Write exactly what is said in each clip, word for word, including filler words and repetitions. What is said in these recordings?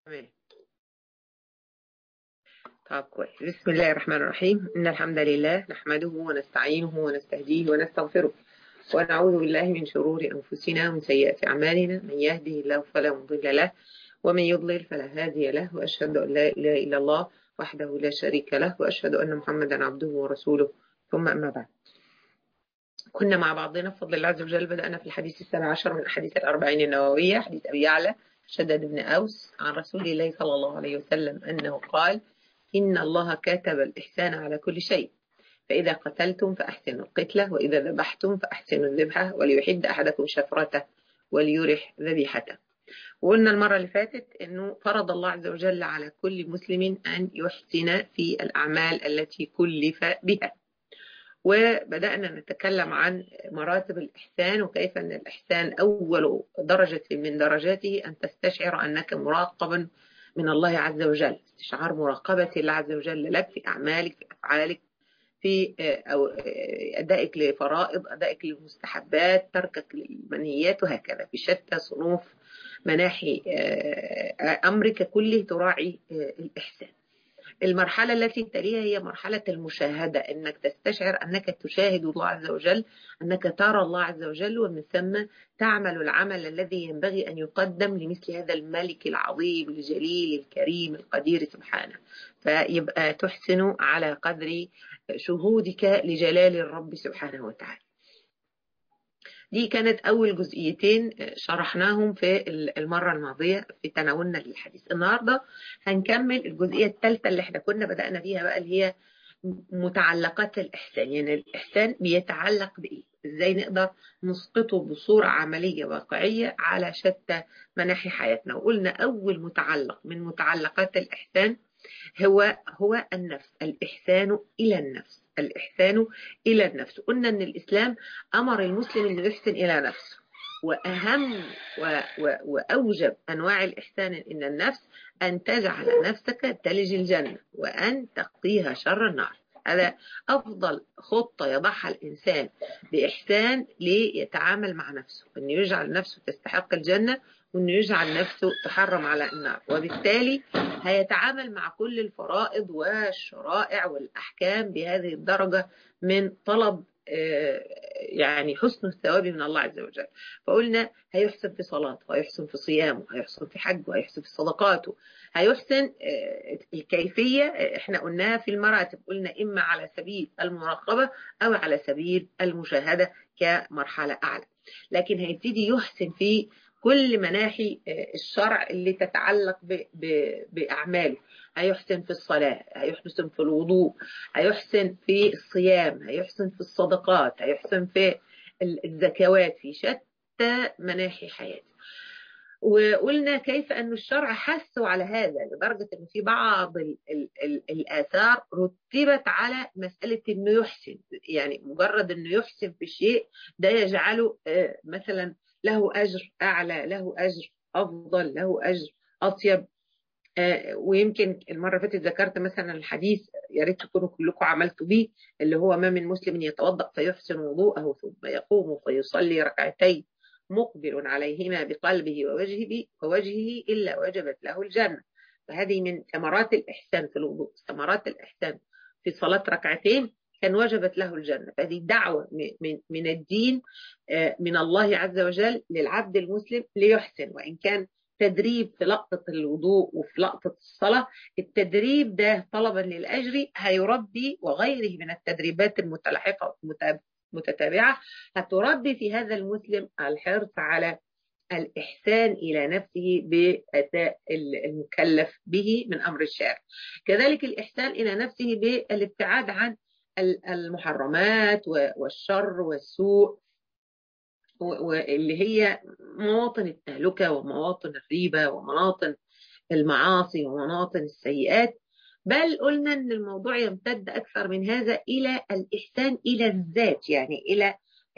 تمام. طب كويس. بسم الله الرحمن الرحيم. إن الحمد لله نحمده ونستعينه ونستهديه ونستغفره ونعوذ بالله من شرور أنفسنا ومن سيئات أعمالنا. من يهده الله فلا مضل له ومن يضلل فلا هادي له، وأشهد أن لا إله إلا الله وحده لا شريك له، وأشهد أن محمدا عبده ورسوله. ثم أما بعد، كنا مع بعضنا بفضل الله عز وجل بدأنا في الحديث السابع عشر من أحاديث الأربعين النووية، حديث أبي يعلى شداد بن أوس عن رسول الله صلى الله عليه وسلم أنه قال: إن الله كتب الإحسان على كل شيء، فإذا قتلتم فأحسنوا القتلة، وإذا ذبحتم فأحسنوا الذبحة، وليحد أحدكم شفرته وليرح ذبيحته. وقلنا المرة اللي فاتت أنه فرض الله عز وجل على كل مسلم أن يحسن في الأعمال التي كلف بها، وبدأنا نتكلم عن مراتب الإحسان وكيف أن الإحسان أول درجة من درجاته أن تستشعر أنك مراقب من الله عز وجل، استشعار مراقبة الله عز وجل لك في أعمالك، في أفعالك، في أو أدائك لفرائض، أدائك للمستحبات، تركك للمنهيات، وهكذا في شتى صنوف مناحي أمرك كله تراعي الإحسان. المرحلة التي تليها هي مرحلة المشاهدة، أنك تستشعر أنك تشاهد الله عز وجل، أنك ترى الله عز وجل، ومن ثم تعمل العمل الذي ينبغي أن يقدم لمثل هذا الملك العظيم الجليل الكريم القدير سبحانه، فيبقى تحسن على قدر شهودك لجلال الرب سبحانه وتعالى. دي كانت أول جزئيتين شرحناهم في المرة الماضية في تناولنا للحديث. النهاردة هنكمل الجزئية الثالثة اللي احنا كنا بدأنا فيها بقى، اللي هي متعلقات الإحسان. يعني الإحسان بيتعلق بإيه؟ إزاي نقدر نسقطه بصورة عملية واقعية على شتى مناحي حياتنا. وقلنا أول متعلق من متعلقات الإحسان هو هو النفس، الإحسان إلى النفس، الإحسان إلى النفس. قلنا أن الإسلام أمر المسلم أن يحسن إلى نفسه، وأهم و و وأوجب أنواع الإحسان إلى النفس أن تجعل نفسك تلج الجنة وأن تقيها شر النار. هذا أفضل خطة يضعها الإنسان بإحسان ليتعامل مع نفسه، أن يجعل نفسه تستحق الجنة، وأنه يجعل نفسه تحرم على النار، وبالتالي هيتعامل مع كل الفرائض والشرائع والأحكام بهذه الدرجة من طلب يعني حسن الثواب من الله عز وجل. فقلنا هيحسن في صلاته، هيحسن في صيامه، هيحسن في حجه، هيحسن في صدقاته، هيحسن الكيفية احنا قلناها في المراتب، قلنا إما على سبيل المراقبة أو على سبيل المشاهدة كمرحلة أعلى، لكن هيبتدي يحسن في كل مناحي الشرع اللي تتعلق بأعماله. هيحسن في الصلاة، هيحسن في الوضوء، هيحسن في الصيام، هيحسن في الصدقات، هيحسن في الزكوات، في شتى مناحي حياته. وقلنا كيف أن الشرع حثوا على هذا لدرجة أن في بعض ال ال ال الآثار رتبت على مسألة أنه يحسن، يعني مجرد أنه يحسن في شيء ده يجعله مثلا له أجر أعلى، له أجر أفضل، له أجر أطيب. ويمكن المرة فاتت ذكرت مثلا الحديث، يا ريت تكونوا كلكم عملتوا به، اللي هو ما من مسلم يتوضأ فيحسن وضوءه ثم يقوم فيصلي ركعتين مقبل عليهما بقلبه ووجهه ووجهه إلا وجبت له الجنة. فهذه من ثمرات الإحسان في الوضوء، ثمرات الإحسان في صلاة ركعتين كان وجبت له الجنة. فهذه دعوة من من الدين من الله عز وجل للعبد المسلم ليحسن، وإن كان تدريب في لقطة الوضوء وفي لقطة الصلاة، التدريب ده طلبا للأجر هيربي، وغيره من التدريبات المتلاحقة متتابعة هتربي في هذا المسلم الحرص على الإحسان إلى نفسه بأداء المكلف به من أمر الشارع. كذلك الإحسان إلى نفسه بالابتعاد عن المحرمات والشر والسوء، واللي هي مواطن التهلكة ومواطن الريبة ومواطن المعاصي ومواطن السيئات. بل قلنا أن الموضوع يمتد أكثر من هذا إلى الإحسان إلى الذات، يعني إلى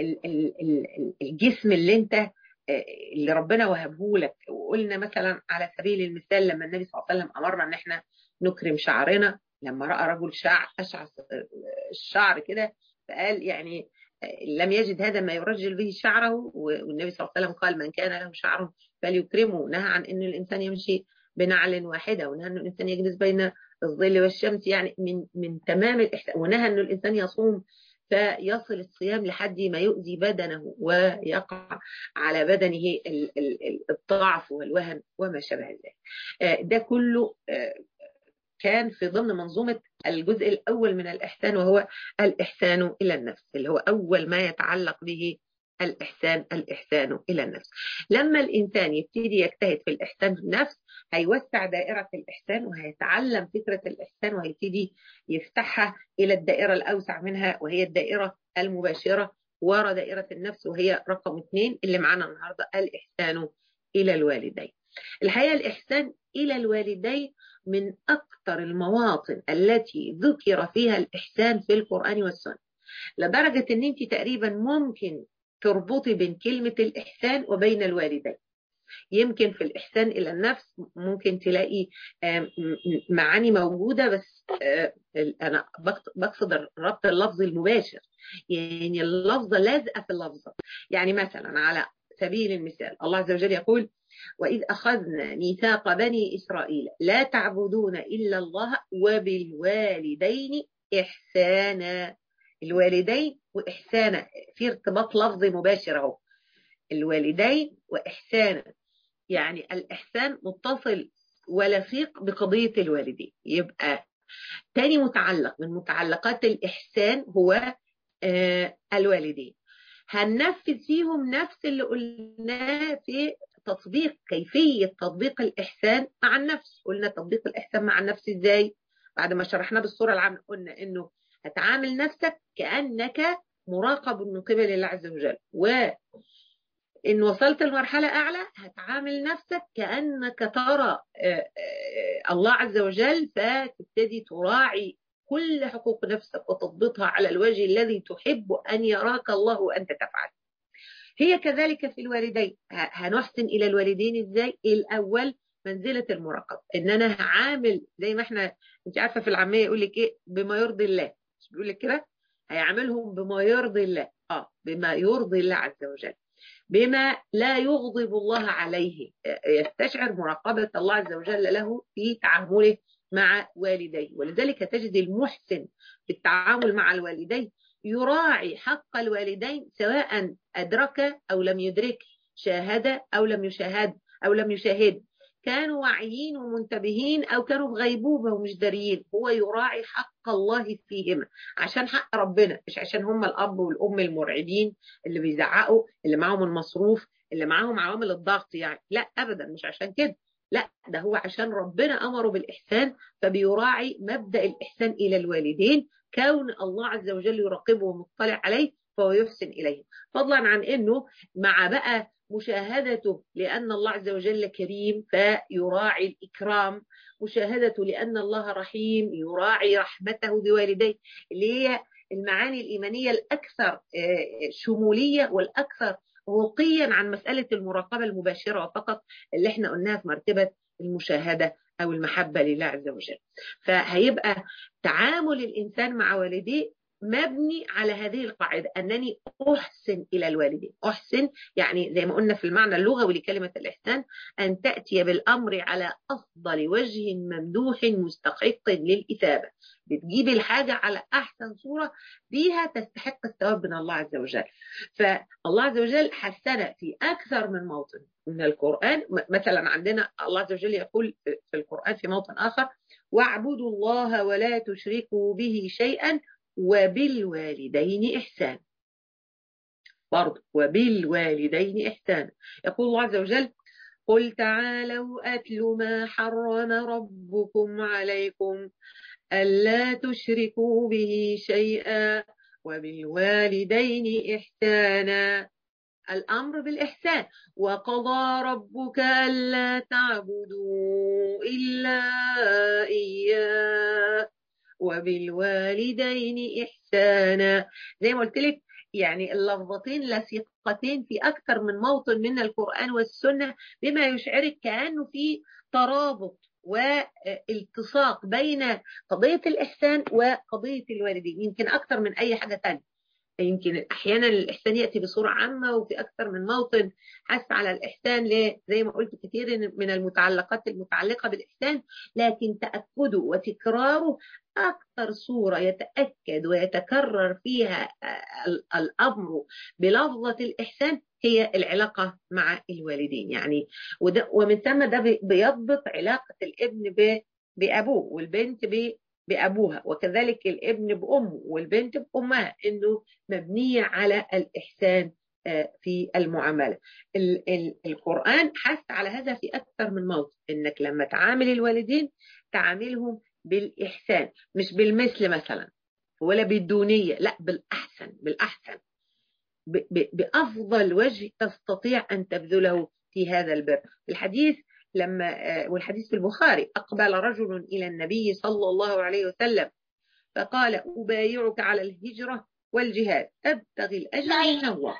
الجسم اللي انت اللي ربنا وهبه لك. وقلنا مثلا على سبيل المثال لما النبي صلى الله عليه وسلم أمرنا أن احنا نكرم شعرنا، لما رأى رجل شعر أشعث الشعر كده فقال يعني لم يجد هذا ما يرجل به شعره، والنبي صلى الله عليه وسلم قال من كان له شعر فليكرمه، نهى عن أن الإنسان يمشي بنعل واحدة، ونهى أن الإنسان يجلس بين الظل والشمس، يعني من من تمام الإحسان. ونهى أن الإنسان يصوم فيصل الصيام لحد ما يؤذي بدنه ويقع على بدنه الضعف والوهن وما شابه ذلك. ده كله كان في ضمن منظومة الجزء الأول من الإحسان، وهو الإحسان إلى النفس، اللي هو أول ما يتعلق به الإحسان الإحسان إلى النفس. لما الإنسان يبتدي يجتهد في الإحسان في النفس هيوسع دائرة الإحسان، وهيتعلم فكرة الإحسان، وهيبتدي يفتحها إلى الدائرة الأوسع منها، وهي الدائرة المباشرة وراء دائرة النفس، وهي رقم اثنين اللي معانا النهاردة، الإحسان إلى الوالدين. الحقيقة الإحسان إلى الوالدين من أكثر المواطن التي ذكر فيها الإحسان في القرآن والسنة، لدرجة أن أنت تقريبا ممكن تربطي بين كلمة الإحسان وبين الوالدين. يمكن في الإحسان إلى النفس ممكن تلاقي معاني موجودة، بس أنا بقصد الربط اللفظي المباشر، يعني اللفظة لازقة في اللفظة. يعني مثلا على سبيل المثال الله عز وجل يقول: وإذ أخذنا ميثاق بني إسرائيل لا تعبدون إلا الله وبالوالدين إحسانا. الوالدين وإحسانا في ارتباط لفظي مباشر اهو، الوالدين وإحسانا، يعني الإحسان متصل ولصيق بقضية الوالدين. يبقى تاني متعلق من متعلقات الإحسان هو آه الوالدين. هننفذ فيهم نفس اللي قلناه في تطبيق كيفية تطبيق الإحسان مع النفس. قلنا تطبيق الإحسان مع النفس إزاي؟ بعد ما شرحنا بالصورة العامة قلنا إنه هتعامل نفسك كأنك مراقب من قبل الله عز وجل، وإن وصلت لمرحلة أعلى هتعامل نفسك كأنك ترى الله عز وجل، فتبتدي تراعي كل حقوق نفسك وتضبطها على الوجه الذي تحب أن يراك الله وأنت تفعل. هي كذلك في الوالدين. هنحسن إلى الوالدين إزاي؟ الأول منزلة المراقبة، إن أنا هعامل زي ما احنا انت عارفة في العامية يقول لك إيه؟ بما يرضي الله. مش بيقول لك كده؟ هيعملهم بما يرضي الله، آه بما يرضي الله عز وجل، بما لا يغضب الله عليه. يستشعر مراقبة الله عز وجل له في تعامله مع والديه. ولذلك تجد المحسن في التعامل مع الوالدين يراعي حق الوالدين سواء أدرك أو لم يدرك، شاهد أو لم يشاهد أو لم يشاهد، كانوا واعيين ومنتبهين أو كانوا في غيبوبة ومش داريين. هو يراعي حق الله فيهما عشان حق ربنا، مش عشان هم الأب والأم المرعبين اللي بيزعقوا، اللي معهم المصروف، اللي معهم عوامل الضغط. يعني لا أبدا، مش عشان كده، لا، ده هو عشان ربنا أمره بالإحسان، فبيراعي مبدأ الإحسان إلى الوالدين، كون الله عز وجل يراقبه ومطلع عليه فهو يحسن إليه، فضلا عن أنه مع بقى مشاهدته لأن الله عز وجل كريم فيراعي الإكرام، مشاهدته لأن الله رحيم يراعي رحمته بوالديه، اللي هي المعاني الإيمانية الأكثر شمولية والأكثر رقيا عن مسألة المراقبة المباشرة فقط اللي احنا قلناها في مرتبة المشاهدة أو المحبة لله عز وجل. فهيبقى تعامل الإنسان مع والديه مبني على هذه القاعدة، أنني أحسن إلى الوالدين. أحسن يعني زي ما قلنا في المعنى اللغوي لكلمة الإحسان، أن تأتي بالأمر على أفضل وجه ممدوح مستحق للإثابة. بتجيب الحاجة على أحسن صورة بيها تستحق الثواب من الله عز وجل. فالله عز وجل حسن في أكثر من موطن من القرآن. مثلا عندنا الله عز وجل يقول في القرآن في موطن آخر: واعبدوا الله ولا تشركوا به شيئا وبالوالدين إحسان. برضو وبالوالدين إحسان. يقول الله عز وجل: قل تعالوا أتل ما حرم ربكم عليكم ألا تشركوا به شيئا وبالوالدين إحسانا. الأمر بالإحسان. وقضى ربك ألا تعبدوا إلا إياه وبالوالدين إحسانا. زي ما قلت لك يعني اللفظتين لصيقتين في أكثر من موطن من القرآن والسنة، بما يشعرك كأنه في ترابط والتصاق بين قضية الإحسان وقضية الوالدين، يمكن أكثر من أي حاجة تانية. يمكن أحيانا الإحسان يأتي بصورة عامة وفي أكثر من موطن حث على الإحسان، ليه؟ زي ما قلت كثير من المتعلقات المتعلقة بالإحسان، لكن تأكده وتكراره أكثر صورة يتأكد ويتكرر فيها الأمر بلفظة الإحسان هي العلاقة مع الوالدين. يعني ومن ثم ده بيضبط علاقة الابن بأبوه والبنت بأبوها، وكذلك الابن بأمه والبنت بأمها، إنه مبنية على الإحسان في المعاملة. القرآن حث على هذا في أكثر من موضع، إنك لما تعامل الوالدين تعاملهم بالإحسان، مش بالمثل مثلا ولا بالدونية، لا بالأحسن، بالأحسن بأفضل وجه تستطيع أن تبذله في هذا البر. الحديث لما والحديث في البخاري: أقبل رجل إلى النبي صلى الله عليه وسلم فقال: أبايعك على الهجرة والجهاد أبتغي الأجر من الله.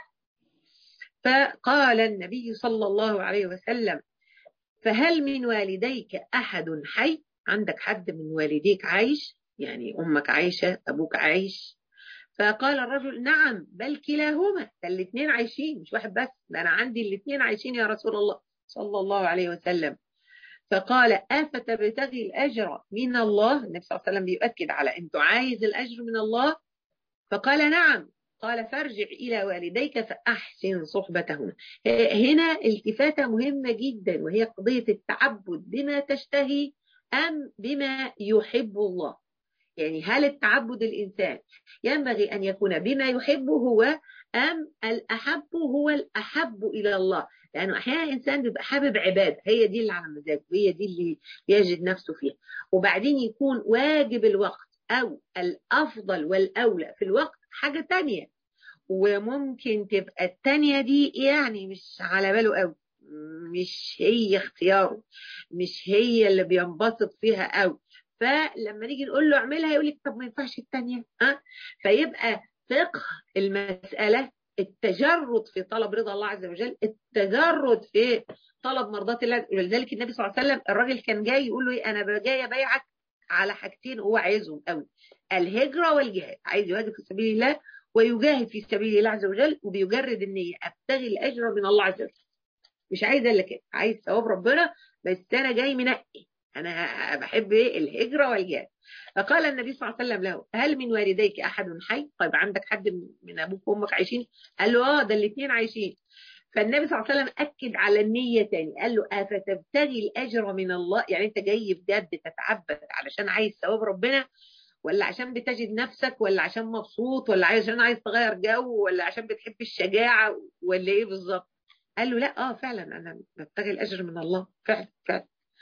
فقال النبي صلى الله عليه وسلم: فهل من والديك أحد حي؟ عندك حد من والديك عايش؟ يعني أمك عايشة، أبوك عايش؟ فقال الرجل: نعم بل كلاهما، ده الاثنين عايشين، مش واحد بس، ده أنا عندي الاثنين عايشين يا رسول الله صلى الله عليه وسلم. فقال: أفتبتغي الأجر من الله؟ النبي صلى الله عليه وسلم بيؤكد على أنت عايز الأجر من الله؟ فقال: نعم. قال: فارجع إلى والديك فأحسن صحبتهما. هنا التفاتة مهمة جدا، وهي قضية التعبد بما تشتهي أم بما يحب الله. يعني هل التعبد الإنسان ينبغي أن يكون بما يحبه هو، أم الأحب هو الأحب إلى الله؟ لأنه أحيانا الإنسان بيبقى حابب عبادة، هي دي اللي على مزاجه، هي دي اللي يجد نفسه فيها، وبعدين يكون واجب الوقت أو الأفضل والأولى في الوقت حاجة تانية، وممكن تبقى التانية دي يعني مش على باله قوي، مش هي اختياره، مش هي اللي بينبسط فيها قوي. فلما نيجي نقول له اعملها يقول لك طب ما ينفعش الثانيه، ها؟ فيبقى فقه المساله التجرد في طلب رضا الله عز وجل، التجرد في طلب مرضات الله. ولذلك النبي صلى الله عليه وسلم الراجل كان جاي يقول له: انا جاي ابايعك على حاجتين هو عايزهم قوي، الهجره والجهاد. عايز يهاجر في سبيل الله ويجاهد في سبيل الله عز وجل، وبيجرد النية: ابتغي الاجر من الله عز وجل، مش عايز الا كده، عايز ثواب ربنا، بس انا جاي منقي، انا بحب ايه؟ الهجره والجهاد. فقال النبي صلى الله عليه وسلم له: هل من والديك احد حي؟ طيب عندك حد من ابوك وامك عايشين؟ قال له: اه ده الاثنين عايشين. فالنبي صلى الله عليه وسلم اكد على النيه تاني، قال له: افتبتغي الاجر من الله؟ يعني انت جاي بجد تتعبد علشان عايز ثواب ربنا، ولا عشان بتجد نفسك، ولا عشان مبسوط، ولا عشان عايز تغير جو، ولا عشان بتحب الشجاعه، ولا ايه بالظبط؟ قال له: لا اه فعلا انا ببتغي الاجر من الله، فعلا فعلا.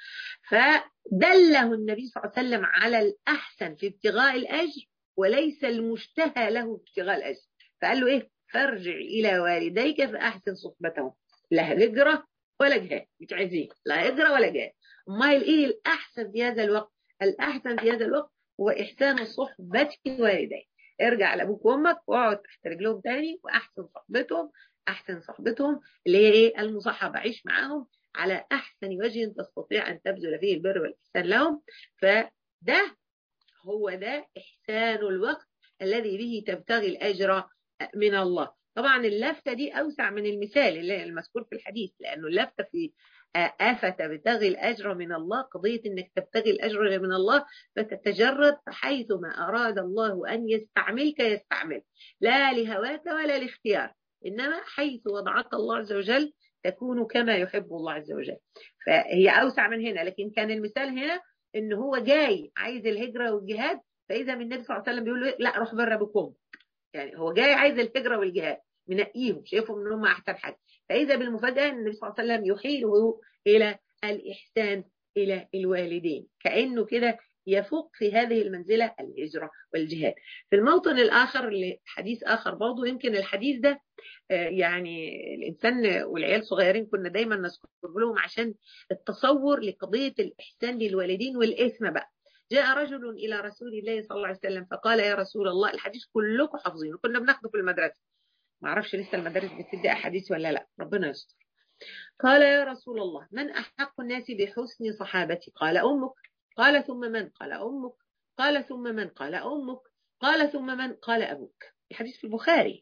فدله النبي صلى الله عليه وسلم على الأحسن في ابتغاء الأجر، وليس المشتهى له ابتغاء الأجر. فقال له إيه؟ فارجع إلى والديك فأحسن صحبتهم، لا هجرة ولا جهاد، مش عايزين لا هجرة ولا جهاد. أمال إيه الأحسن في هذا الوقت؟ الأحسن في هذا الوقت هو إحسان صحبة والديك. ارجع لأبوك وأمك واقعد تحت رجلهم تاني وأحسن صحبتهم، أحسن صحبتهم اللي هي إيه؟ المصاحبة، عيش معاهم على أحسن وجه تستطيع أن تبذل فيه البر والإحسان لهم. فده هو ده إحسان الوقت الذي به تبتغي الأجر من الله. طبعا اللفتة دي أوسع من المثال اللي المذكور في الحديث، لأنه اللفتة في أفتبتغي الأجر من الله قضية أنك تبتغي الأجر من الله، فتتجرد حيثما أراد الله أن يستعملك يستعمل، لا لهواك ولا لاختيار، إنما حيث وضعك الله عز وجل تكون كما يحب الله عز وجل. فهي أوسع من هنا، لكن كان المثال هنا إن هو جاي عايز الهجرة والجهاد، فإذا من النبي صلى الله عليه وسلم بيقول له: لا روح بره بكم. يعني هو جاي عايز الهجرة والجهاد، منقيهم، شايفهم إن هم أحسن حاجة. فإذا بالمفاجأة أن النبي صلى الله عليه وسلم يحيله إلى الإحسان إلى الوالدين، كأنه كده يفوق في هذه المنزلة الهجرة والجهاد. في الموطن الآخر لحديث آخر برضه، يمكن الحديث ده يعني الإنسان والعيال صغيرين كنا دايما نذكر لهم عشان التصور لقضية الإحسان للوالدين والإثم بقى. جاء رجل إلى رسول الله صلى الله عليه وسلم فقال: يا رسول الله، الحديث كلكم حافظينه، كنا بناخده في المدرسة، ما اعرفش لسه المدارس بتدي أحاديث ولا لا، ربنا يستر. قال: يا رسول الله، من أحق الناس بحسن صحابتي؟ قال: أمك. قال: ثم من؟ قال: أمك. قال: ثم من؟ قال: أمك. قال: ثم من؟ قال: أبوك. الحديث في البخاري.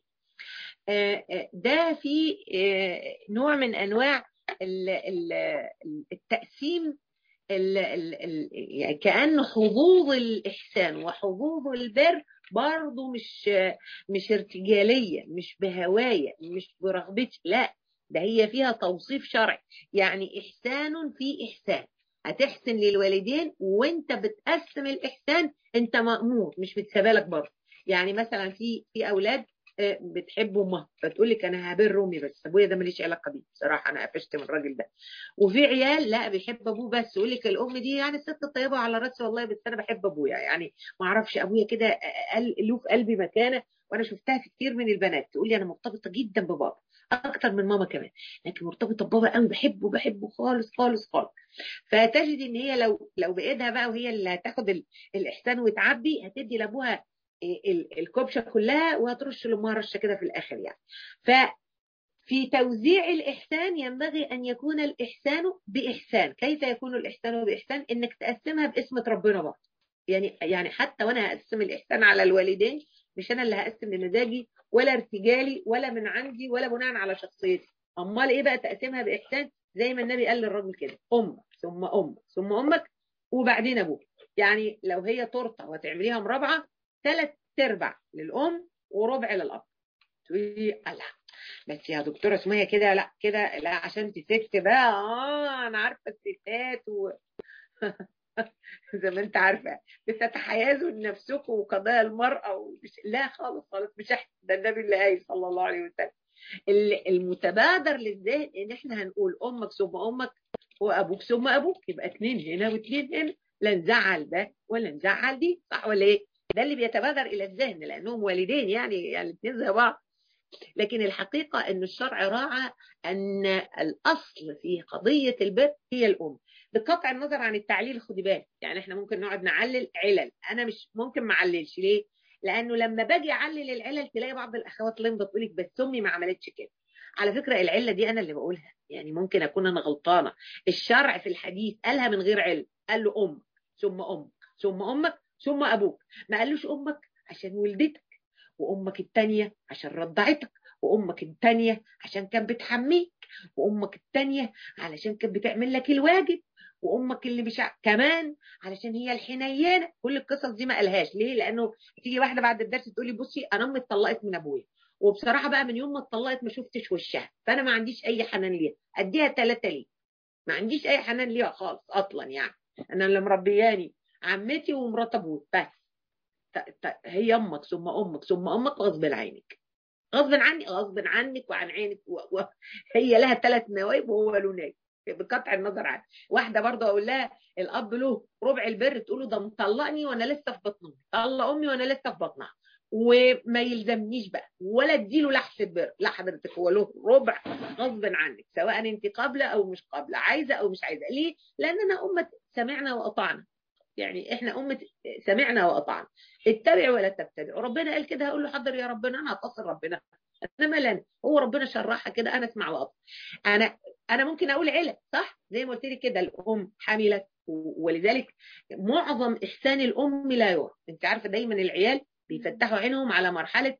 ده في نوع من أنواع التقسيم، يعني كأنه حظوظ الإحسان وحظوظ البر برضه مش مش ارتجالية، مش بهواية، مش برغبتي، لا، ده هي فيها توصيف شرعي. يعني إحسان في إحسان، هتحسن للوالدين وانت بتقسم الإحسان، انت مأمور مش بتسابلك برضه. يعني مثلا في في أولاد بتحب امها فتقول لك انا هبر امي بس ابويا ده ماليش علاقه بيه، بصراحه انا قفشت من الراجل ده. وفي عيال لا بيحب ابوه بس يقول لك الام دي يعني الست الطيبه على راسي والله، بس انا بحب ابويا، يعني ما اعرفش ابويا كده له في قلبي مكانه. وانا شفتها في كتير من البنات تقول لي انا مرتبطه جدا ببابا اكتر من ماما كمان، لكن مرتبطه ببابا قوي، بحبه بحبه خالص خالص خالص. فتجد ان هي لو لو بايدها بقى وهي اللي هتاخد الاحسان وتعبي، هتدي لابوها الكبشه كلها وهترش لامها رشه كده في الاخر يعني. ففي توزيع الاحسان ينبغي ان يكون الاحسان باحسان. كيف يكون الاحسان باحسان؟ انك تقسمها باسم ربنا بقى. يعني يعني حتى وانا هقسم الاحسان على الوالدين، مش انا اللي هقسم بمزاجي ولا ارتجالي ولا من عندي ولا بناء على شخصيتي. امال ايه بقى تقسيمها باحسان؟ زي ما النبي قال للراجل كده: امك ثم امك ثم امك وبعدين ابوك. يعني لو هي تورته وتعمليها مربعه، ثلاث ارباع للام وربع للاب. تقولي الله بس يا دكتوره سميه كده لا كده لا، عشان انت ست بقى. اه انا عارفه الستات و... زي ما انت عارفه بتتحيزوا لنفسكم وقضايا المراه ومش... لا خالص خالص مش احنا، ده النبي اللي قايل صلى الله عليه وسلم. المتبادر للذهن ان احنا هنقول امك ثم امك وابوك ثم ابوك، يبقى اثنين هنا واثنين هنا، لا نزعل ده ولا نزعل دي، صح ولا ايه؟ ده اللي بيتبادر الى الذهن لانهم والدين يعني يعني الاثنين زي بعض. لكن الحقيقه ان الشرع راعى ان الاصل في قضيه البر هي الام، بقطع النظر عن التعليل. خدي بالك يعني احنا ممكن نقعد نعلل علل، انا مش ممكن ما اعللش. ليه؟ لانه لما باجي اعلل العلل تلاقي بعض الاخوات لمبه تقول لك بس امي ما عملتش كده. على فكره العله دي انا اللي بقولها، يعني ممكن اكون انا غلطانه. الشرع في الحديث قالها من غير علم، قال له امك ثم امك ثم امك ثم ابوك. ما قالوش امك عشان ولدتك، وامك الثانيه عشان رضعتك، وامك الثانيه عشان كانت بتحميك، وامك الثانيه علشان كانت بتعمل لك الواجب، وامك اللي مش كمان علشان هي الحنينه. كل القصص دي ما قالهاش. ليه؟ لانه تيجي واحده بعد الدرس تقول لي بصي انا امي اتطلقت من ابويا، وبصراحه بقى من يوم ما اتطلقت ما شفتش وشها، فانا ما عنديش اي حنان ليها، اديها ثلاثه ليه؟ ما عنديش اي حنان ليها خالص اصلا. يعني انا اللي مربياني عمتي ومرات ابوي بس. هي امك ثم امك ثم امك غصب عينك، غصب عني غصب عنك وعن عينك و... و... هي لها ثلاث نوايب وهو له نايب، بقطع النظر عنها. واحده برضه اقول لها الاب له ربع البر، تقول له ده مطلقني وانا لسه في بطن امي، طلق امي وانا لسه في بطنها، وما يلزمنيش بقى ولا اديله لحظه بر. لا حضرتك هو له ربع غصب عنك، سواء انت قابله او مش قابله، عايزه او مش عايزه. ليه؟ لاننا امه سمعنا واطعنا. يعني احنا أمة سمعنا وأطعنا، اتبعوا ولا تتبعوا. ربنا قال كده هقول له حاضر يا ربنا، انا هتصل ربنا، انا ملان. هو ربنا شرحها كده، انا اسمع واطع. انا انا ممكن اقول عله صح زي ما قلت لك كده، الام حملت، ولذلك معظم احسان الام لا يرى. انت عارفه دايما العيال بيفتحوا عينهم على مرحله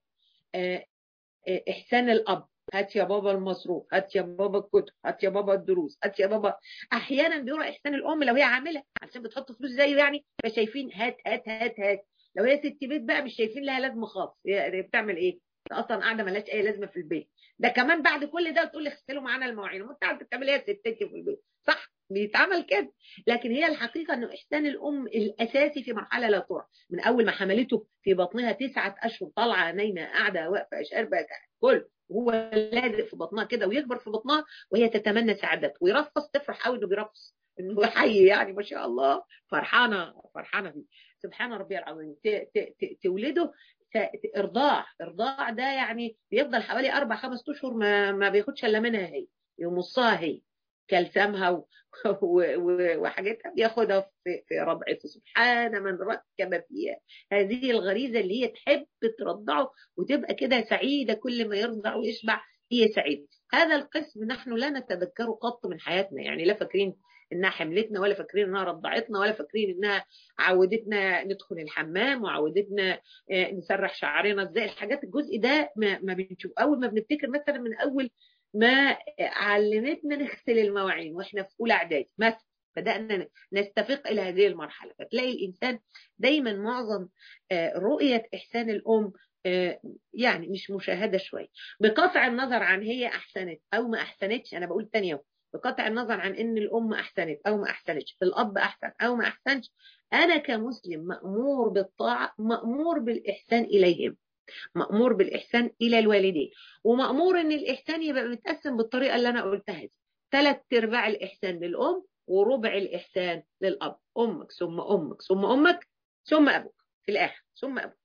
احسان الاب. هات يا بابا المصروف، هات يا بابا الكتب، هات يا بابا الدروس، هات يا بابا. احيانا بيرى احسان الام لو هي عامله علشان بتحط فلوس زيه يعني، فشايفين هات هات هات هات. لو هي ست بيت بقى مش شايفين لها لازمه خالص، هي بتعمل ايه؟ اصلا قاعده مالهاش اي لازمه في البيت. ده كمان بعد كل ده تقول لي اغسلوا معانا المواعين، وانت عارفه بتعمل ايه يا ستتي في البيت؟ صح بيتعمل كده. لكن هي الحقيقه انه احسان الام الاساسي في مرحله لا ترى، من اول ما حملته في بطنها تسعه اشهر، طالعه نايمه قاعده واقفه شاربه كل، وهو لازق في بطنها كده ويكبر في بطنها وهي تتمنى سعادته، ويرفص تفرح قوي انه بيرفص انه حي يعني ما شاء الله، فرحانه فرحانه بيه. سبحان ربي العظيم. تولده ارضاع ارضاع ده يعني بيفضل حوالي اربع خمس اشهر ما ما بياخدش الا منها هي، يمصها هي كلسمها و... و... و... وحاجاتها بياخدها في, في رضعته. سبحان من ركب فيها هذه الغريزه اللي هي تحب ترضعه وتبقى كده سعيده، كل ما يرضع ويشبع هي سعيده. هذا القسم نحن لا نتذكره قط من حياتنا، يعني لا فاكرين انها حملتنا، ولا فاكرين انها رضعتنا، ولا فاكرين انها عودتنا ندخل الحمام، وعودتنا نسرح شعرنا ازاي. الحاجات الجزء ده ما, ما بنشوف. اول ما بنفتكر مثلا من اول ما علمتنا نغسل المواعين واحنا في اولى اعدادي مثلا، بدأنا نستفيق إلى هذه المرحلة. فتلاقي الإنسان دايما معظم رؤية إحسان الأم يعني مش مشاهدة شوية، بقطع النظر عن هي أحسنت أو ما أحسنتش. أنا بقول تاني يوم، بقطع النظر عن إن الأم أحسنت أو ما أحسنتش، الأب أحسن أو ما أحسنش، أنا كمسلم مأمور بالطاعة، مأمور بالإحسان إليهم، مأمور بالإحسان إلى الوالدين، ومأمور إن الإحسان يبقى متقسم بالطريقة اللي أنا قلتها دي. ثلاث أرباع الإحسان للأم وربع الإحسان للأب، أمك ثم أمك ثم أمك ثم أبوك في الآخر ثم أبوك.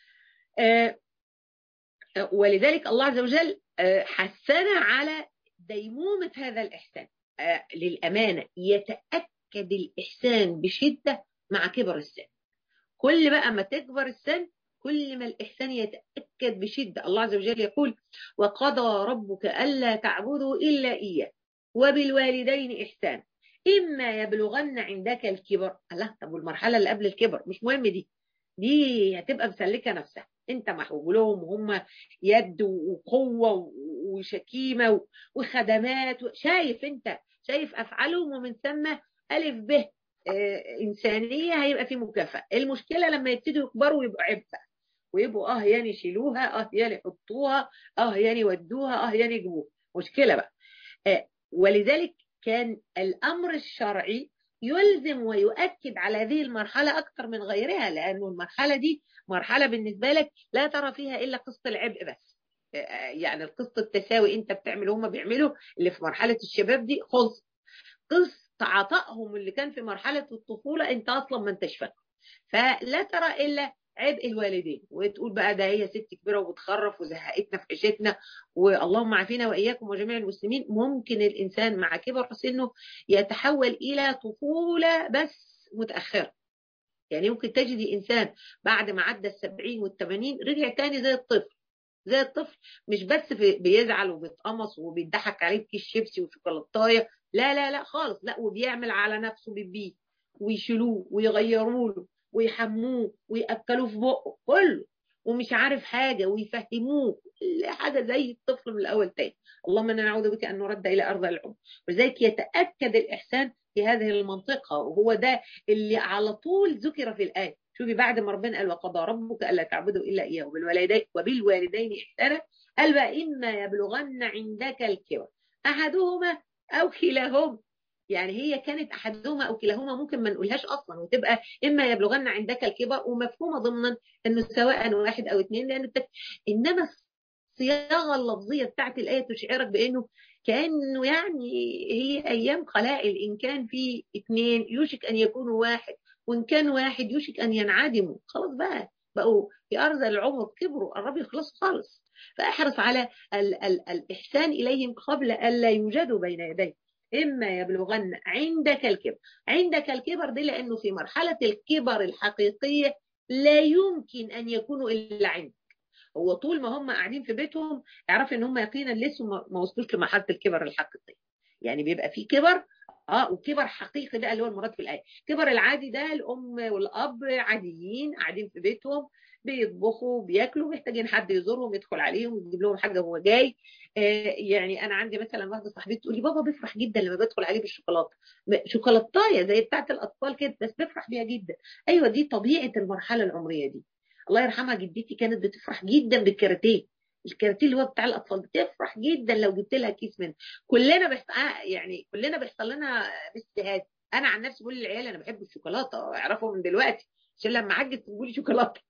آه ولذلك الله عز وجل آه حثنا على ديمومة هذا الإحسان. آه للأمانة يتأكد الإحسان بشدة مع كبر السن. كل بقى ما تكبر السن كل ما الإحسان يتأكد بشدة. الله عز وجل يقول: وقضى ربك ألا تعبدوا إلا إياه وبالوالدين إحسانا إما يبلغن عندك الكبر. الله، طب والمرحلة اللي قبل الكبر مش مهم، دي دي هتبقى مسلكة نفسها، انت محبوب لهم وهم يد وقوة وشكيمة وخدمات، شايف انت شايف أفعالهم، ومن ثم ألف به إنسانية هيبقى في مكافأة. المشكلة لما يبتدوا يكبروا ويبقوا عبء، ويبقوا اه يعني يشيلوها، اه يعني يحطوها، اه يعني يودوها، اه يعني يجيبوها، مشكلة بقى. آه ولذلك كان الأمر الشرعي يلزم ويؤكد على هذه المرحلة أكثر من غيرها، لأنه المرحلة دي مرحلة بالنسبة لك لا ترى فيها إلا قسط العبء بس. آه يعني القسط التساوي أنت بتعمل هم بيعملوا، اللي في مرحلة الشباب دي خلص. قسط عطائهم اللي كان في مرحلة الطفولة انت اصلا ما انتش فاكره، فلا ترى الا عبء الوالدين، وتقول بقى ده هي ست كبيره وبتخرف وزهقتنا في عيشتنا، واللهم عافينا واياكم وجميع المسلمين. ممكن الانسان مع كبر سنه يتحول الى طفوله بس متاخره. يعني ممكن تجدي انسان بعد ما عدى السبعين والثمانين رجع تاني زي الطفل، زي الطفل، مش بس بيزعل وبيتقمص وبيضحك عليه بكيس شيبسي وشوكولاتايه، لا لا لا خالص، لا، وبيعمل على نفسه بيبيه ويشيلوه ويغيروا له ويحموه ويأكلوه في بقه كله، ومش عارف حاجه ويفهموه كل حاجه زي الطفل من الاول تاني. اللهم انا نعوذ بك ان نرد الى ارض العمر. ولذلك يتاكد الاحسان في هذه المنطقه، وهو ده اللي على طول ذكر في الايه. شوفي بعد ما ربنا قال: وقضى ربك الا تعبدوا الا اياه وبالوالدين وبالوالدين احسانا، قال بقى: اما يبلغن عندك الكبر احدهما او كلاهما. يعني هي كانت احدهما او كلاهما، ممكن ما نقولهاش اصلا وتبقى اما يبلغن عندك الكبر، ومفهومه ضمنا انه سواء واحد او اثنين، لان التك... انما الصياغه اللفظيه بتاعت الايه تشعرك بانه كانه يعني هي ايام قلائل، ان كان في اثنين يوشك ان يكونوا واحد، وإن كان واحد يوشك أن ينعدموا. خلاص بقى بقوا في أرض العمر، كبروا، قربوا يخلصوا خالص. فاحرص على ال ال الإحسان إليهم قبل ألا يوجدوا بين يديك. إما يبلغن عندك الكبر. عندك الكبر دي لأنه في مرحلة الكبر الحقيقية لا يمكن أن يكونوا إلا عندك. هو طول ما هم قاعدين في بيتهم اعرف ان هم يقينا لسه ما وصلوش لمرحله الكبر الحقيقي. يعني بيبقى في كبر اه وكبر حقيقي بقى اللي هو المراد في الايه. الكبر العادي ده الام والاب عاديين قاعدين في بيتهم بيطبخوا بياكلوا، محتاجين حد يزورهم يدخل عليهم يجيب لهم حاجه وهو جاي. آه يعني انا عندي مثلا واحده صاحبتي تقول لي: بابا بيفرح جدا لما بدخل عليه بالشوكولاته، شوكولاتايه زي بتاعه الاطفال كده، بس بيفرح بيها جدا. ايوه دي طبيعه المرحله العمريه دي. الله يرحمها جدتي كانت بتفرح جدا بالكاراتيه، الكاراتيه اللي هو بتاع الاطفال، بتفرح جدا لو جبت لها كيس منه. كلنا بس يعني كلنا بيحصل لنا باجتهاد. انا عن نفسي بقول للعيال انا بحب الشوكولاته، اعرفوا من دلوقتي عشان لما عجز تقولي شوكولاته.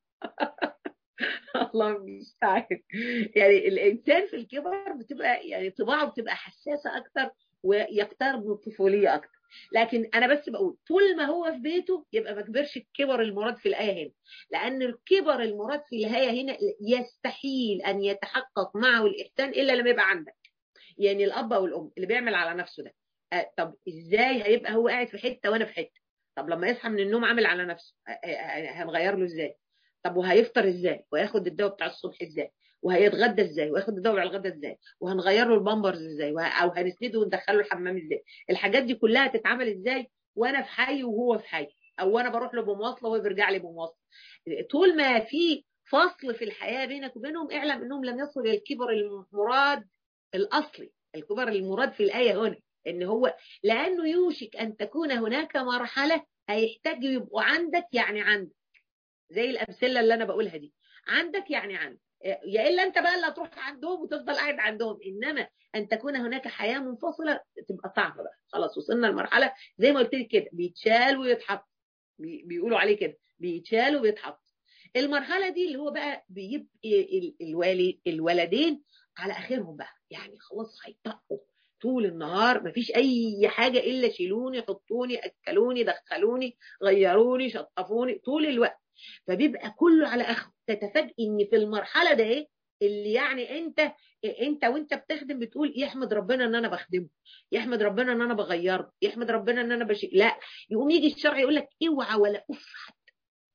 الله المستعان. يعني الانسان في الكبر بتبقى يعني طباعه بتبقى حساسه اكتر ويقترب من الطفوليه اكتر. لكن انا بس بقول طول ما هو في بيته يبقى ما كبرش الكبر المراد في الايه هنا، لان الكبر المراد في الايه هنا يستحيل ان يتحقق معه الاحسان الا لما يبقى عندك. يعني الاب او الام اللي بيعمل على نفسه ده، آه طب ازاي هيبقى هو قاعد في حته وانا في حته؟ طب لما يصحى من النوم عامل على نفسه، آه هنغير له ازاي؟ طب وهيفطر ازاي؟ وياخد الدواء بتاع الصبح ازاي؟ وهيتغدى ازاي، وياخد الدواء على الغدا ازاي، وهنغير له البامبرز ازاي، او هنسنده وندخله الحمام ازاي. الحاجات دي كلها تتعمل ازاي وانا في حي وهو في حي، او انا بروح له بمواصله وهو بيرجع لي بمواصله. طول ما في فصل في الحياه بينك وبينهم، اعلم انهم لم يصلوا الى الكبر المراد الاصلي. الكبر المراد في الايه هنا ان هو لانه يوشك ان تكون هناك مرحله هيحتاج يبقوا عندك، يعني عندك زي الامثله اللي انا بقولها دي، عندك يعني عندك، يا الا انت بقى اللي هتروح عندهم وتفضل قاعد عندهم. انما ان تكون هناك حياه منفصله تبقى صعبه بقى. خلاص وصلنا لمرحله زي ما قلت لك كده، بيتشال ويتحط، بيقولوا عليه كده بيتشال وبيتحط. المرحله دي اللي هو بقى بيبقى الوالي الولدين على اخرهم بقى، يعني خلاص هيطقوا طول النهار، مفيش اي حاجه الا شيلوني حطوني اكلوني دخلوني غيروني شطفوني طول الوقت. فبيبقى كله على اخره. تتفاجئ ان في المرحله ده ايه اللي يعني انت انت وانت بتخدم بتقول يحمد ربنا ان انا بخدمه، يحمد ربنا ان انا بغيره، يحمد ربنا ان انا بشيء. لا، يقوم يجي الشرع يقول لك اوعى ولا اف حتى،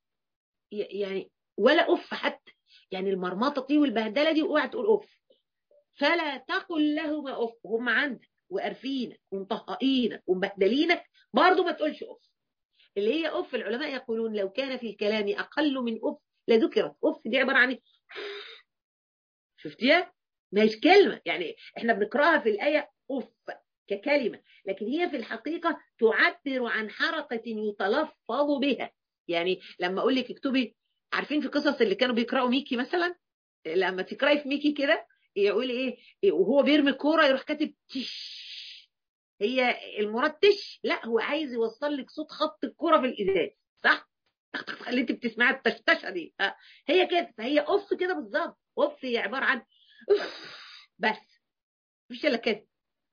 يعني ولا اف حتى، يعني المرمطه دي والبهدله دي اوعى تقول اف. فلا تقل لهما اف، هم عندك وقرفينك ومطهقينك ومبهدلينك برضه ما تقولش اف. اللي هي اف العلماء يقولون لو كان في الكلام اقل من اف لذكرت. اف دي عباره عن ايه؟ شفتيها؟ مش كلمه، يعني احنا بنقراها في الايه اف ككلمه، لكن هي في الحقيقه تعبر عن حركه يتلفظ بها. يعني لما اقول لك اكتبي، عارفين في قصص اللي كانوا بيقراوا ميكي مثلا، لما تقراي في ميكي كده يقول ايه, إيه وهو بيرمي الكوره يروح كاتب تش، هي المراد تش؟ لا، هو عايز يوصل لك صوت خط الكوره في الازاز، صح؟ اللي انت بتسمعها التشتشه دي، هي كده. فهي اوف كده بالظبط. اوف هي عباره عن بس، مش الا كده،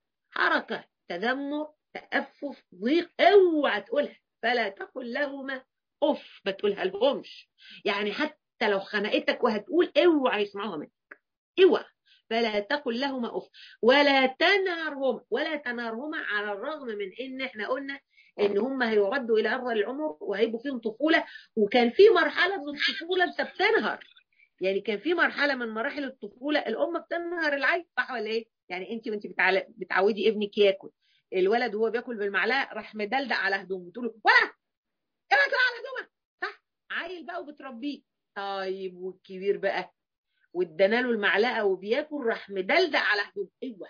حركه تذمر تأفف ضيق، اوعى تقولها. فلا تقل لهما اوف، ما تقولها لهمش، يعني حتى لو خنقتك وهتقول اوعى يسمعوها منك، اوعى. فلا تقل لهما اوف ولا تنهرهما، ولا تنهرهما على الرغم من ان احنا قلنا ان هم هيردوا الى ارض العمر وهيبقوا فيهم طفوله، وكان في مرحله من الطفوله انت بتنهر، يعني كان في مرحله من مراحل الطفوله الام بتنهر العيل، صح ولا ايه؟ يعني انت وانت بتعودي ابنك ياكل، الولد وهو بياكل بالمعلقه راح مدلدق على هدومه، تقول له ولا اوعى تقع على هدومك، صح؟ عيل بقى وبتربيه. طيب والكبير بقى وادانا له المعلقه وبياكل راح مدلدق على هدومه، ايوه.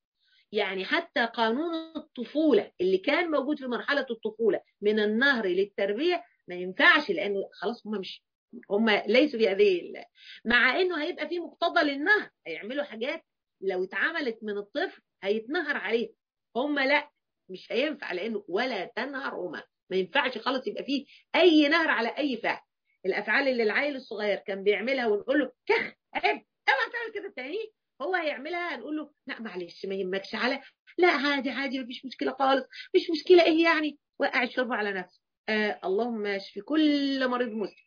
يعني حتى قانون الطفوله اللي كان موجود في مرحله الطفوله من النهر للتربيه ما ينفعش، لان خلاص هم مش هم ليسوا بهذه، مع انه هيبقى في مقتضى للنهر، هيعملوا حاجات لو اتعملت من الطفل هيتنهر عليه، هم لا، مش هينفع، لانه ولا تنهرهما، ما ينفعش خالص يبقى فيه اي نهر على اي فعل. الافعال اللي العيل الصغير كان بيعملها ونقول له كخ عيب اوعى تعمل كده تاني، هو هيعملها هنقول له لا معلش ما يهمكش، على لا عادي عادي مفيش مشكله خالص، مش مشكله ايه يعني، وقع الشوربه على نفسه. آه اللهم اشفي كل مريض مسلم،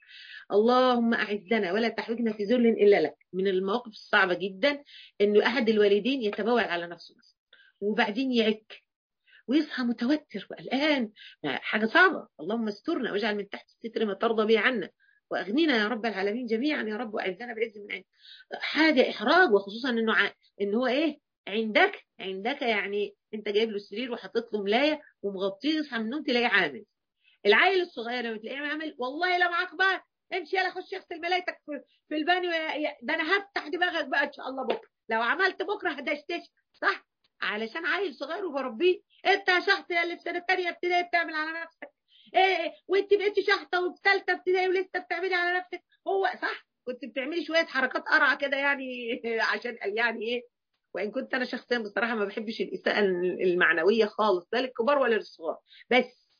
اللهم اعزنا ولا تحرجنا في ذل الا لك. من المواقف الصعبه جدا انه احد الوالدين يتبول على نفسه بس وبعدين يعك ويصحى متوتر وقلقان، حاجه صعبه. اللهم استرنا واجعل من تحت الستر ما ترضى به عنا، واغننا يا رب العالمين جميعا يا رب، واعزنا بعز من عندك. حاجه احراج، وخصوصا انه ع... ان هو ايه عندك عندك يعني انت جايب له السرير وحاطط له ملايه ومغطيه، يصحى من النوم تلاقيه عامل. العيل الصغير لما تلاقيه عامل والله لا معاك بقى، امشي يلا خش اغسل ملايتك في, في البانيو، ده انا هفتح دماغك بقى ان شاء الله بكره، لو عملت بكره هدشتش، صح؟ علشان عيل صغير وبربيه. انت يا شحط يا اللي في سنه ثانيه ابتدائي بتعمل على نفسك ايه، وانت بقيتي شحطه وفي ثالثه ابتدائي ولسه بتعملي على نفسك، هو صح كنت بتعملي شويه حركات قرعه كده يعني عشان يعني ايه. وان كنت انا شخصيا بصراحه ما بحبش الاساءه المعنويه خالص، لا للكبار ولا للصغار، بس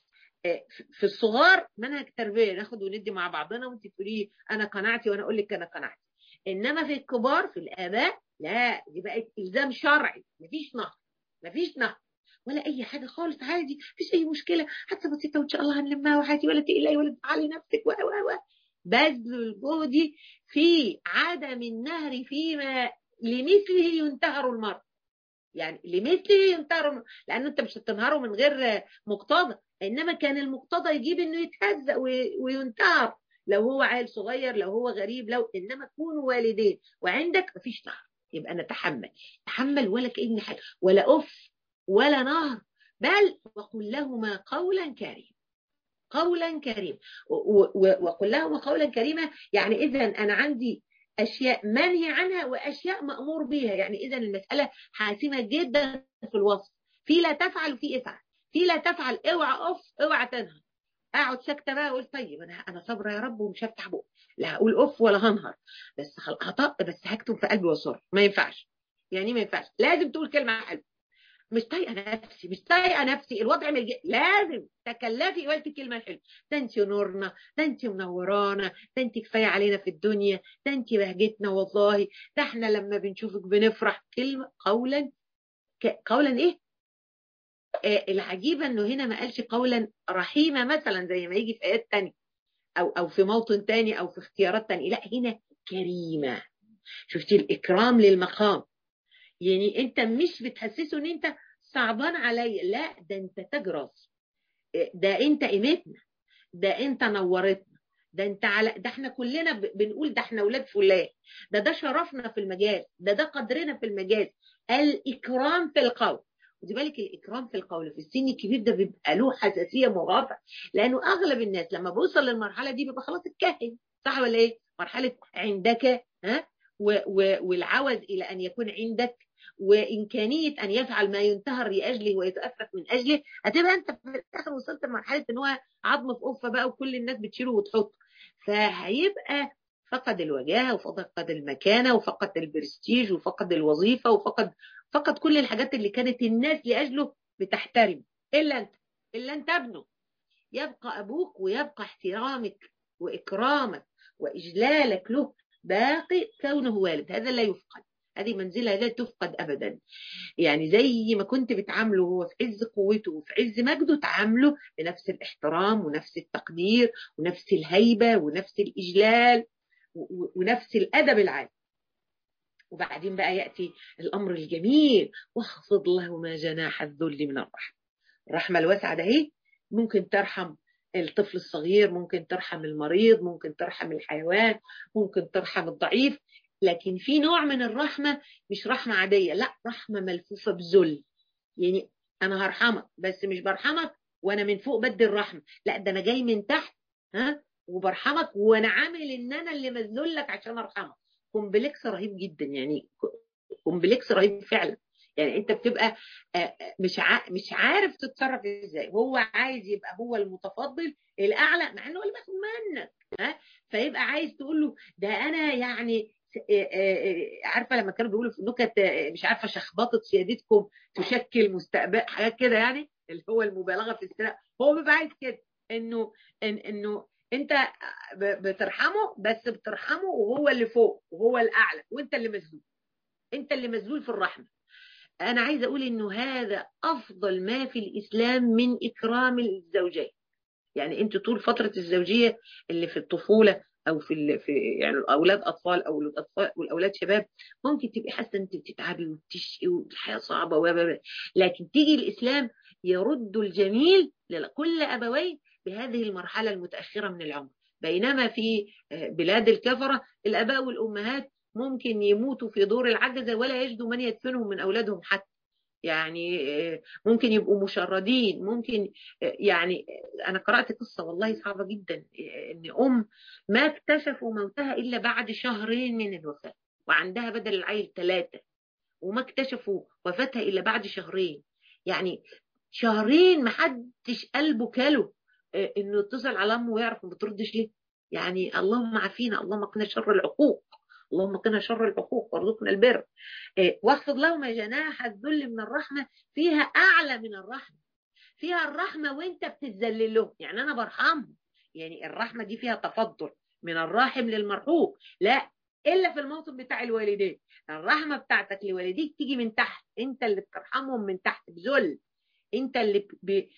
في الصغار منهج تربيه ناخد وندي مع بعضنا، وانت تقولي انا قناعتي وانا اقول لك انا قناعتي. انما في الكبار في الاباء لا، دي بقت الزام شرعي، مفيش نهر، مفيش نهر ولا اي حاجه خالص، عادي مفيش اي مشكله، حتى بسيطه وان شاء الله هنلمها وعادي، ولا تقلقي ولا تزعلي نفسك و و و بذل الجهد في عدم النهر فيما لمثله ينتهر المرء، يعني لمثله ينتهر، لانه انت مش هتنهره من غير مقتضى، انما كان المقتضى يجيب انه يتهزأ وينتهر، لو هو عيل صغير، لو هو غريب، لو انما كونوا والدين وعندك مفيش نهر، يبقى نتحمل. تحمل ولا كأن حاجه، ولا اف ولا نهر، بل وقل لهما قولا كريما. قولا كريما، وقل لهما قولا كريما، يعني اذا انا عندي اشياء منهي عنها واشياء مأمور بها، يعني اذا المسألة حاسمة جدا في الوصف. في لا تفعل وفي افعل. في لا تفعل اوعى اف، اوعى تنهر. اقعد ساكته بقى اقول طيب انا انا صابره يا رب ومش هفتح بقى، لا هقول اوف ولا هنهر، بس هطق، بس هكتم في قلبي وصر. ما ينفعش، يعني ما ينفعش، لازم تقول كلمه حلوه. مش طايقه نفسي، مش طايقه نفسي، الوضع من الج... لازم تكلفي وقلت الكلمه الحلوه. ده انت نورنا، ده انت منورانا، ده انت كفايه علينا في الدنيا، ده انت بهجتنا والله، ده احنا لما بنشوفك بنفرح. كلمه قولا ك... قولا ايه؟ آه العجيبه انه هنا ما قالش قولا رحيمه مثلا زي ما يجي في ايات تانية، او او في موطن تاني، او في اختيارات تانية. لا هنا كريمه. شفتي الاكرام للمقام، يعني انت مش بتحسسه ان انت صعبان عليا، لا ده انت تجرس، ده انت قيمتنا، ده انت نورتنا، ده انت على ده احنا كلنا بنقول ده احنا اولاد فلان، ده ده شرفنا في المجال، ده ده قدرنا في المجال. الاكرام في القول. ودي بالك الاكرام في القول في السن الكبير ده بيبقى له حساسيه مضاعفه، لانه اغلب الناس لما بيوصل للمرحله دي بيبقى خلاص اتكهن، صح ولا ايه؟ مرحله عندك، ها، والعوز الى ان يكون عندك، وامكانيه ان يفعل ما ينتهر لاجله ويتأفف من اجله. هتبقى انت في الاخر وصلت لمرحله ان هو عظم في قفه بقى، وكل الناس بتشيله وتحطه، فهيبقى فقد الوجاهه، وفقد المكانه، وفقد البرستيج، وفقد الوظيفه، وفقد فقد كل الحاجات اللي كانت الناس لاجله بتحترم. الا انت، الا انت ابنه. يبقى ابوك ويبقى احترامك واكرامك واجلالك له باقي كونه والد، هذا لا يفقد. هذه منزله لا تفقد ابدا. يعني زي ما كنت بتعامله هو في عز قوته وفي عز مجده، تعامله بنفس الاحترام ونفس التقدير ونفس الهيبة ونفس الإجلال ونفس الأدب العام. وبعدين بقى يأتي الأمر الجميل، واخفض لهما جناح الذل من الرحمة. الرحمة الواسعة ده هي ممكن ترحم الطفل الصغير، ممكن ترحم المريض، ممكن ترحم الحيوان، ممكن ترحم الضعيف، لكن في نوع من الرحمة مش رحمة عادية، لا رحمة ملفوفة بذل. يعني أنا هرحمك بس مش برحمك وأنا من فوق بدي الرحمة، لا ده أنا جاي من تحت، ها، وبرحمك وأنا عامل إن أنا اللي مذل لك عشان أرحمك. كومبلكس رهيب جدا، يعني كومبلكس رهيب فعلا. يعني انت بتبقى مش مش عارف تتصرف ازاي، وهو عايز يبقى هو المتفضل الاعلى مع انه اللي بياخد منك، ها، فيبقى عايز تقول له ده انا يعني عارفه لما كانوا بيقولوا في النكت مش عارفه شخبطه سيادتكم تشكل مستقبل، حاجات كده يعني، اللي هو المبالغه في الثناء. هو بيبقى عايز كده، انه إن انه انت بترحمه، بس بترحمه وهو اللي فوق وهو الاعلى، وانت اللي مذلول، انت اللي مذلول في الرحمه. انا عايزه اقول انه هذا افضل ما في الاسلام من اكرام الزوجين. يعني انت طول فتره الزوجيه اللي في الطفوله، او في في يعني الاولاد اطفال او الاطفال والاولاد شباب، ممكن تبقي حاسه انت بتتعبي وبتشقي والحياه صعبه و لكن تيجي الاسلام يرد الجميل لكل ابوين بهذه المرحله المتاخره من العمر. بينما في بلاد الكفره الاباء والامهات ممكن يموتوا في دور العجزه ولا يجدوا من يدفنهم من اولادهم حتى. يعني ممكن يبقوا مشردين، ممكن يعني أنا قرأت قصة والله صعبة جدا، إن أم ما اكتشفوا موتها إلا بعد شهرين من الوفاة، وعندها بدل العيل ثلاثة، وما اكتشفوا وفاتها إلا بعد شهرين. يعني شهرين محدش قلبه كله إنه يتصل على أمه ويعرف ما بتردش ليه. يعني اللهم عافينا، اللهم قنا شر العقوق، اللهم قنا شر العقوق وارزقنا البر. واخفض لهما جناح الذل من الرحمة، فيها أعلى من الرحمة، فيها الرحمة وانت بتتذلل له. يعني أنا برحمه، يعني الرحمة دي فيها تفضل من الراحم للمرحوم، لا إلا في الموطن بتاع الوالدين. الرحمة بتاعتك لوالديك تيجي من تحت، انت اللي بترحمهم من تحت بذل، انت اللي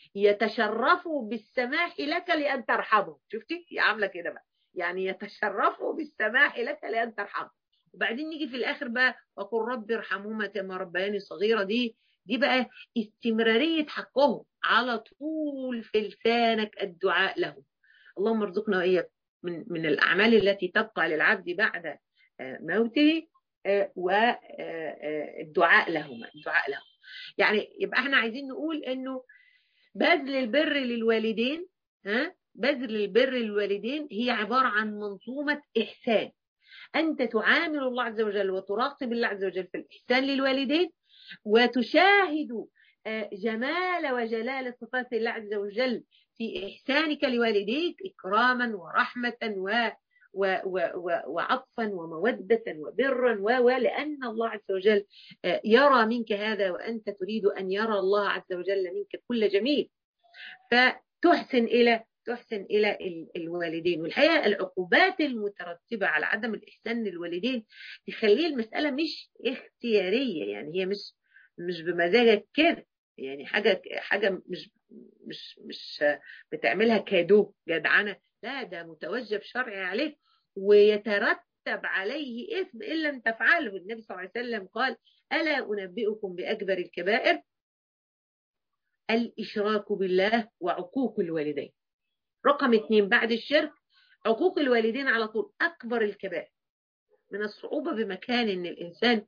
يتشرفوا بالسماح لك لأن ترحمهم. شفتي يا عاملة كده بقى، يعني يتشرفوا بالسماح لك لأن ترحمهم. وبعدين نيجي في الآخر بقى وقل رب ارحمهما كما ربياني صغيرة. دي دي بقى استمرارية حقهم على طول في لسانك الدعاء لهم. اللهم ارزقنا وإياكم من من الأعمال التي تبقى للعبد بعد موته، والدعاء لهما الدعاء لهم. يعني يبقى احنا عايزين نقول انه بذل البر للوالدين، ها بذل البر للوالدين هي عبارة عن منظومة إحسان. أنت تعامل الله عز وجل وتراقب الله عز وجل في الإحسان للوالدين، وتشاهد جمال وجلال صفات الله عز وجل في إحسانك لوالديك إكراما ورحمة و و و وعطفا ومودة وبرا، ولأن الله عز وجل يرى منك هذا، وأنت تريد أن يرى الله عز وجل منك كل جميل، فتحسن إلى تحسن إلى الوالدين. والحقيقة العقوبات المترتبة على عدم الإحسان للوالدين تخلي المسألة مش اختيارية، يعني هي مش مش بمزاجك كده، يعني حاجة حاجة مش مش مش بتعملها كادو جدعنة، لا ده متوجب شرعي عليك ويترتب عليه إثم إن لم تفعله. النبي صلى الله عليه وسلم قال: ألا أنبئكم بأكبر الكبائر؟ الإشراك بالله وعقوق الوالدين. رقم اثنين بعد الشرك عقوق الوالدين على طول، أكبر الكبائر. من الصعوبة بمكان إن الإنسان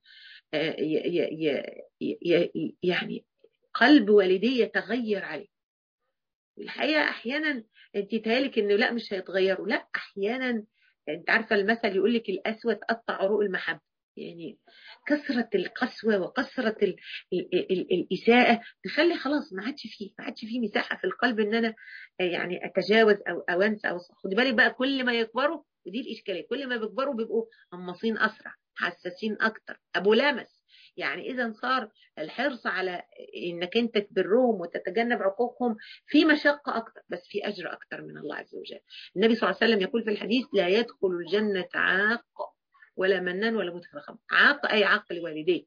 يعني قلب والديه يتغير عليه. الحقيقة أحيانا أنت تهالك إنه لا مش هيتغيروا، لا أحيانا أنت عارفة المثل يقول لك الأسود قطع عروق المحبة، يعني كثرة القسوة وكثرة ال ال ال الإساءة تخلي خلاص ما عادش فيه ما عادش فيه مساحة في القلب إن أنا يعني أتجاوز أو أو أنسى أو خدي بالك بقى كل ما يكبروا، ودي الإشكالية، كل ما بيكبروا بيبقوا قماصين أسرع، حساسين أكتر، أبو لامس. يعني إذا صار الحرص على إنك أنت تبرهم وتتجنب عقوقهم في مشقة أكتر، بس في أجر أكتر من الله عز وجل. النبي صلى الله عليه وسلم يقول في الحديث: لا يدخل الجنة عاق ولا منان ولا مدخل خمر. عاق أي عاق الوالدين،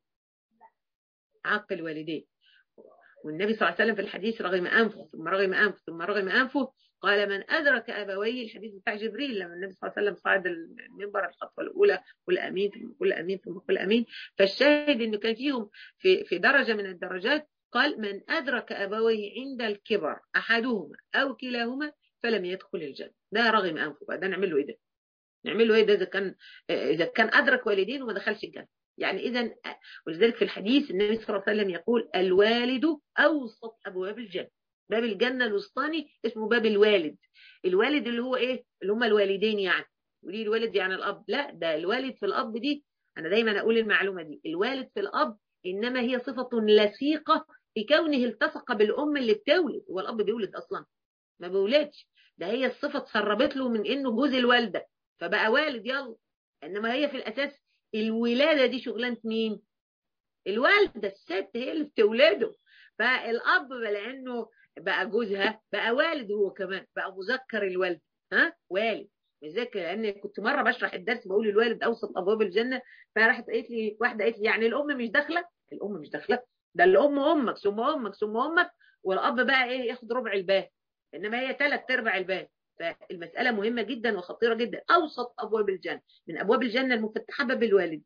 عاق الوالدين. والنبي صلى الله عليه وسلم في الحديث: رغم أنفه ثم رغم أنفه ثم رغم أنفه، قال: من أدرك أبويه. الحديث بتاع جبريل لما النبي صلى الله عليه وسلم صعد المنبر الخطوة الأولى: قل أمين ثم قل أمين ثم قل أمين. فالشاهد إنه كان فيهم في في درجة من الدرجات قال: من أدرك أبويه عند الكبر أحدهما أو كلاهما فلم يدخل الجنة. ده رغم أنفه بقى، ده نعمل له إيه ده؟ نعمل له إيه ده إذا كان إذا كان أدرك والدين وما دخلش الجنة؟ يعني إذا ولذلك في الحديث النبي صلى الله عليه وسلم يقول: الوالد أوسط أبواب الجنة. باب الجنة الوسطاني اسمه باب الوالد. الوالد اللي هو إيه؟ اللي هم الوالدين يعني. وليه الوالد يعني الأب؟ لا، ده الوالد في الأب دي أنا دايما أقول المعلومة دي، الوالد في الأب إنما هي صفة لصيقة في كونه التصق بالأم اللي بتولد. هو الأب بيولد أصلا؟ ما بيولدش، ده هي الصفة تسربت له من إنه جوز الوالدة فبقى والد يلا. إنما هي في الأساس الولادة دي شغلانة مين؟ الوالدة، الست هي اللي بتولده. فالأب لأنه بقى جوزها بقى والد، هو كمان بقى مذكر الوالد، ها والد. لذلك لأن كنت مرة بشرح الدرس بقول الوالد أوسط أبواب الجنة، فراحت قالت لي واحدة قالت لي يعني الأم مش داخلة؟ الأم مش داخلة، ده الأم أمك ثم أمك ثم أمك، والأب بقى إيه ياخد ربع الباب، إنما هي ثلاث أرباع الباب. فالمسألة مهمة جدا وخطيرة جدا. أوسط أبواب الجنة، من أبواب الجنة المفتحة باب الوالد.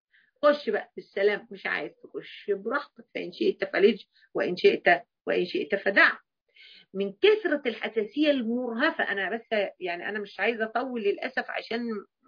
خش بقى بالسلام، مش عايز تخش براحتك، فإن شئت فلج وإن شئت وإن شئت فدع. من كثرة الحساسية المرهفة، أنا بس يعني أنا مش عايزة أطول للأسف عشان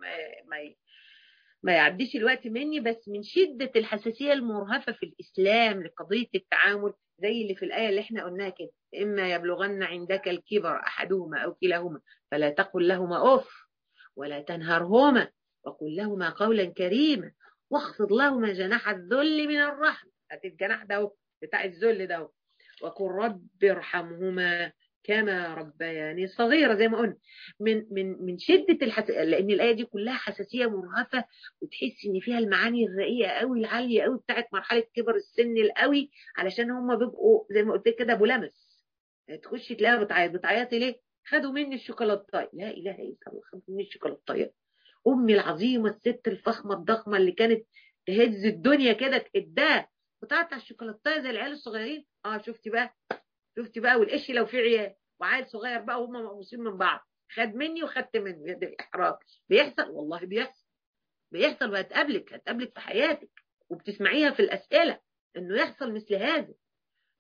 ما ما يعديش الوقت مني، بس من شدة الحساسية المرهفة في الإسلام لقضية التعامل زي اللي في الآية اللي احنا قلناها كده: إما يبلغن عندك الكبر أحدهما أو كلاهما فلا تقل لهما أف ولا تنهرهما وقل لهما قولا كريما واخفض لهما جناح الذل من الرحمة. هات الجناح ده بتاع الذل ده، وقل رب ارحمهما كما ربياني صغيرة. زي ما قلنا من من من شدة الحساسية، لأن الآية دي كلها حساسية مرهفة، وتحس إن فيها المعاني الرقيقة قوي العالية قوي بتاعت مرحلة كبر السن القوي، علشان هم بيبقوا زي ما قلت كده أبو لمس. تخش تلاقيها بتعيط، بتعيطي ليه؟ خدوا مني الشوكولاتاية. لا إله إلا الله، خدوا مني الشوكولاتاية. أمي العظيمة الست الفخمة الضخمة اللي كانت تهز الدنيا كده تقدها، بتقطع الشوكولاتاية زي العيال الصغيرين. اه شفتي بقى، شفتي بقى، والقش لو في عيال وعيل صغير بقى وهم مقموصين من بعض، خد مني وخدت منه، يد الاحراج. بيحصل والله، بيحصل بيحصل وهتقابلك هتقابلك في حياتك، وبتسمعيها في الاسئله انه يحصل مثل هذا.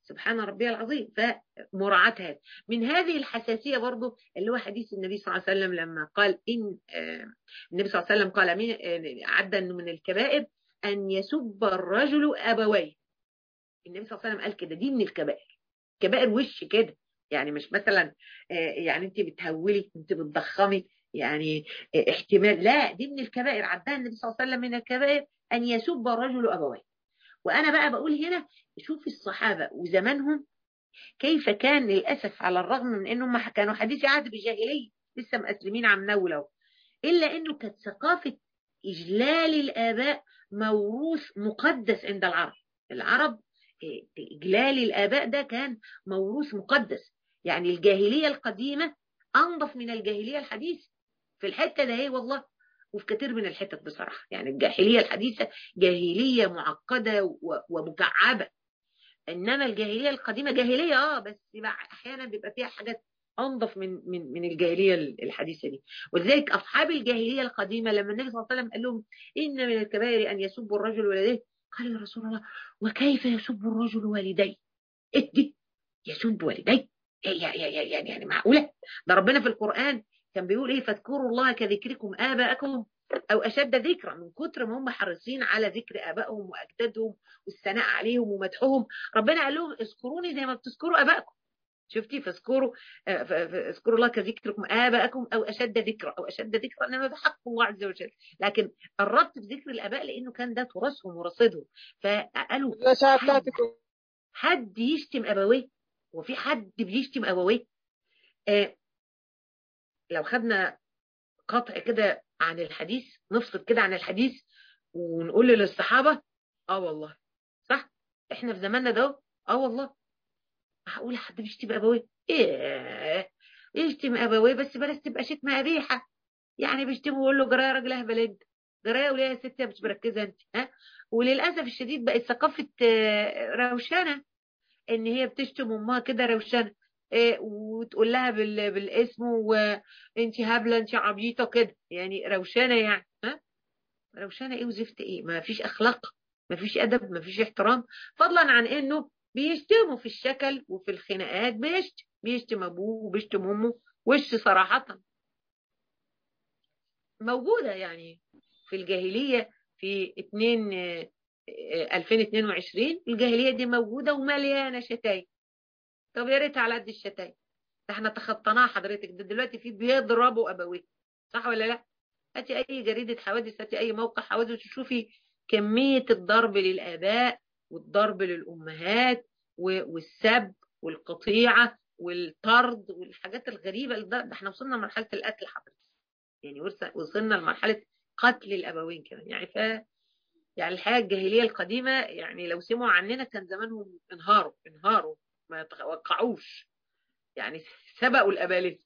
سبحان ربي العظيم. فمراعاة هذا. من هذه الحساسية برضو اللي هو حديث النبي صلى الله عليه وسلم لما قال إن آه النبي صلى الله عليه وسلم قال من آه عد أنه من الكبائر أن يسب الرجل أبويه. النبي صلى الله عليه وسلم قال كده، دي من الكبائر. كبائر وش كده، يعني مش مثلا آه يعني انت بتهولي، انت بتضخمي، يعني آه احتمال، لا، دي من الكبائر. عدها النبي صلى الله عليه وسلم من الكبائر أن يسب الرجل أبويه. وأنا بقى بقول هنا شوف الصحابة وزمانهم كيف كان للأسف، على الرغم من أنهم كانوا حديث عهد بالجاهلية لسه مأسلمين عم نولوا، إلا أنه كانت ثقافة إجلال الآباء موروث مقدس عند العرب. العرب إجلال الآباء ده كان موروث مقدس. يعني الجاهلية القديمة أنظف من الجاهلية الحديثة في الحتة ده، هي والله، وفي كثير من الحتت بصراحة. يعني الجاهلية الحديثة جاهلية معقدة ومكعبة، انما الجاهليه القديمه جاهليه اه بس بقى احيانا بيبقى فيها حاجات انظف من من من الجاهليه الحديثه دي. ولذلك اصحاب الجاهليه القديمه لما النبي صلى الله عليه وسلم قال لهم ان من الكبائر ان يسب الرجل والديه، قالوا يا رسول الله وكيف يسب الرجل والديه؟ ايه دي يسب والديه؟ يعني يعني يعني معقوله؟ ده ربنا في القران كان بيقول ايه؟ فاذكروا الله كذكركم اباءكم او اشد ذكرا. من كتر ما هم حريصين على ذكر ابائهم واجدادهم والثناء عليهم ومدحهم، ربنا قال لهم اذكروني زي ما بتذكروا ابائكم. شفتي؟ فاذكروا اذكروا الله كذكركم اباءكم او اشد ذكرا. او اشد ذكرا انما ده حق الله عز وجل، لكن الربط بذكر الاباء لانه كان ده تراثهم ورصيدهم. فقالوا حد, حد يشتم ابويه؟ وفي حد بيشتم ابويه؟ آه لو خدنا قطع كده عن الحديث، نفصل كده عن الحديث ونقول للصحابة اه والله صح، احنا في زماننا ده اه والله معقول حد بيشتم ابويه؟ ايه يشتم ابويه بس بلاش تبقى شتمه قبيحه. يعني بيشتمه ويقول له جرايه راجل اهبل انت، جرايه وليه يا ستي مش مركزه انت؟ ها. وللاسف الشديد بقت ثقافه روشنه، ان هي بتشتم امها كده روشنه، إيه وتقول لها بال... بالاسم وانت هبله انت عبيطه كده، يعني روشنه يعني. ها روشنه ايه وزفت ايه؟ ما فيش اخلاق، ما فيش ادب، ما فيش احترام، فضلا عن انه بيشتموا في الشكل وفي الخناقات. بيشتم بيشتم ابوه وبيشتم امه وش صراحه موجوده يعني في الجاهليه. في اتنين ألفين واتنين وعشرين الجاهليه دي موجوده ومليانه شتايم. طب يا ريت على قد الشتايم، ده احنا تخطيناها حضرتك. ده دلوقتي في بيضربوا ابويه، صح ولا لا؟ هاتي اي جريده حوادث، هاتي اي موقع حوادث تشوفي كميه الضرب للاباء والضرب للامهات والسب والقطيعه والطرد والحاجات الغريبه. ده احنا وصلنا لمرحله القتل حضرتك، يعني وصلنا لمرحله قتل الابوين كمان. يعني ف يعني الحياه الجاهليه القديمه، يعني لو سمعوا عننا كان زمانهم انهاروا انهاروا ما يتوقعوش، يعني سبقوا الابالسه.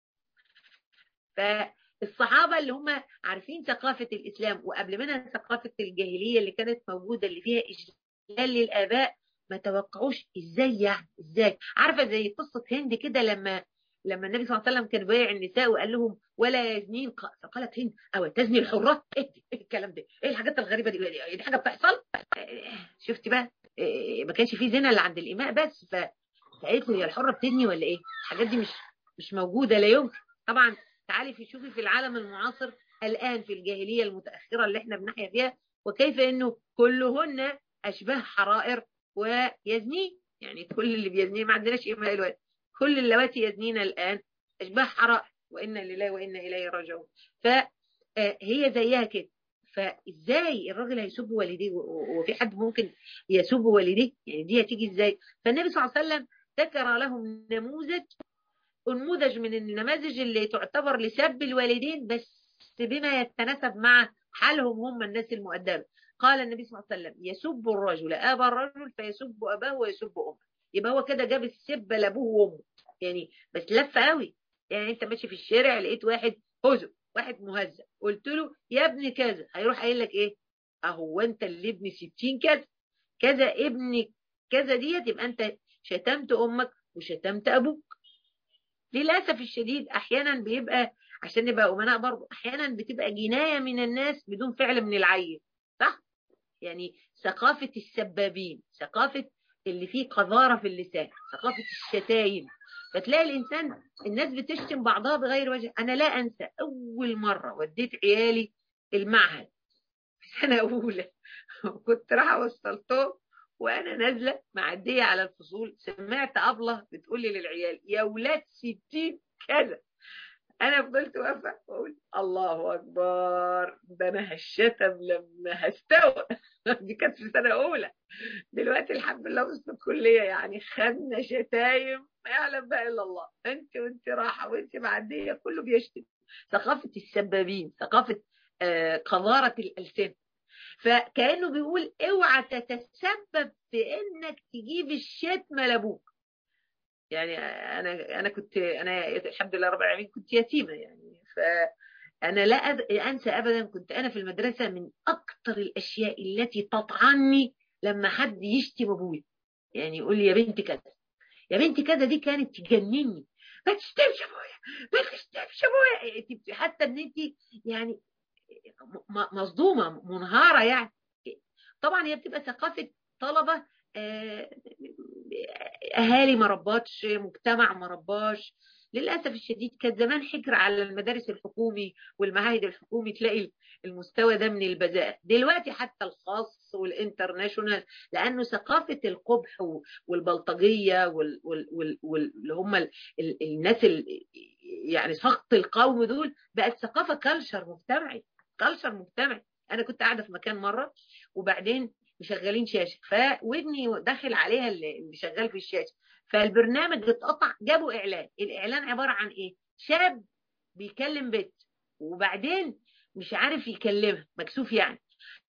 فالصحابة اللي هم عارفين ثقافة الإسلام وقبل منها ثقافة الجاهلية اللي كانت موجودة اللي فيها إجلال للآباء، ما توقعوش إزاي، يعني إزاي. عارفة زي قصة هند كده، لما لما النبي صلى الله عليه وسلم كان بايع النساء وقال لهم ولا يزنين، فقالت هند او تزني الحرات؟ ايه ايه الكلام ده؟ ايه الحاجات الغريبه دي؟ دي حاجه بتحصل؟ شفتي بقى؟ ما كانش في زنا اللي عند الاماء بس. فقالت له هي الحره بتزني ولا ايه؟ الحاجات دي مش مش موجوده، لا يمكن. طبعا تعالي في شوفي في العالم المعاصر الآن في الجاهلية المتأخرة اللي احنا بنحيا فيها، وكيف انه كلهن أشباه حرائر ويزنين. يعني كل اللي بيزنين، ما عندناش إيمان الوقت، كل اللواتي يزنين الآن أشباه حرائر، وإنا لله وإنا إليه راجعون. فهي زيها كده. فازاي الراجل هيسب والديه وفي حد ممكن يسب والديه؟ يعني دي هتيجي ازاي؟ فالنبي صلى الله عليه وسلم ذكر لهم نموذج نموذج من النماذج اللي تعتبر لسب الوالدين بس بما يتناسب مع حالهم هم الناس المؤدبة. قال النبي صلى الله عليه وسلم يسب الرجل أبا الرجل فيسب أباه ويسب أمه. يبقى هو كده جاب السب لأبوه وأمه، يعني بس لفة قوي. يعني أنت ماشي في الشارع لقيت واحد هزء، واحد مهزأ، قلت له يا ابني كذا، هيروح قايل لك إيه؟ أهو أنت اللي ابن ستين كذا كذا ابن كذا ديت، يبقى أنت شتمت أمك وشتمت أبوك. للأسف الشديد أحيانا بيبقى، عشان نبقى أمناء برضه، أحيانا بتبقى جناية من الناس بدون فعل من العيل، صح؟ يعني ثقافة السبابين، ثقافة اللي فيه قذارة في اللسان، ثقافة الشتايم. فتلاقي الإنسان الناس بتشتم بعضها بغير وجه. أنا لا أنسى أول مرة وديت عيالي المعهد في سنة أولى كنت رايحة وصلتهم، وأنا نازلة معدية على الفصول سمعت أبلة بتقول لي للعيال يا ولاد ستين كذا. انا فضلت واقفه واقول الله اكبر، ده انا هالشتم لما هستوى دي كانت في سنه اولى. دلوقتي الحمد لله في الكليه يعني خدنا شتايم ما يعلم بقى الا الله. انت وانت رايحه وانت معديه كله بيشتم. ثقافه السبابين، ثقافه آه قذاره الالسنه. فكانه بيقول اوعى تتسبب في انك تجيب الشتمه لابوك. يعني انا انا كنت انا الحمد لله رب العالمين كنت يتيمه يعني. فانا لا انسى ابدا، كنت انا في المدرسه من اكثر الاشياء التي تطعني لما حد يشتم ابويا. يعني يقول لي يا بنتي كذا يا بنتي كذا، دي كانت تجنني. ما تشتمش ابويا ما تشتمش ابويا. حتى ان انت يعني مصدومه منهاره يعني. طبعا هي بتبقى ثقافه طلبه، اهالي ما رباتش، مجتمع ما رباش. للاسف الشديد كان زمان حجر على المدارس الحكومي والمعاهد الحكومي تلاقي المستوى ده من البذاءة. دلوقتي حتى الخاص والانترناشونال، لانه ثقافه القبح والبلطجيه واللي هم ال ال الناس ال يعني سقط القوم دول، بقت ثقافه كلشر مجتمعي، كلشر مجتمعي. انا كنت قاعده في مكان مره وبعدين مشغلين شاشه، فودني داخل عليها اللي شغال في الشاشه، فالبرنامج اتقطع. جابوا اعلان، الاعلان عباره عن ايه؟ شاب بيكلم بنت وبعدين مش عارف يكلمها، مكسوف يعني.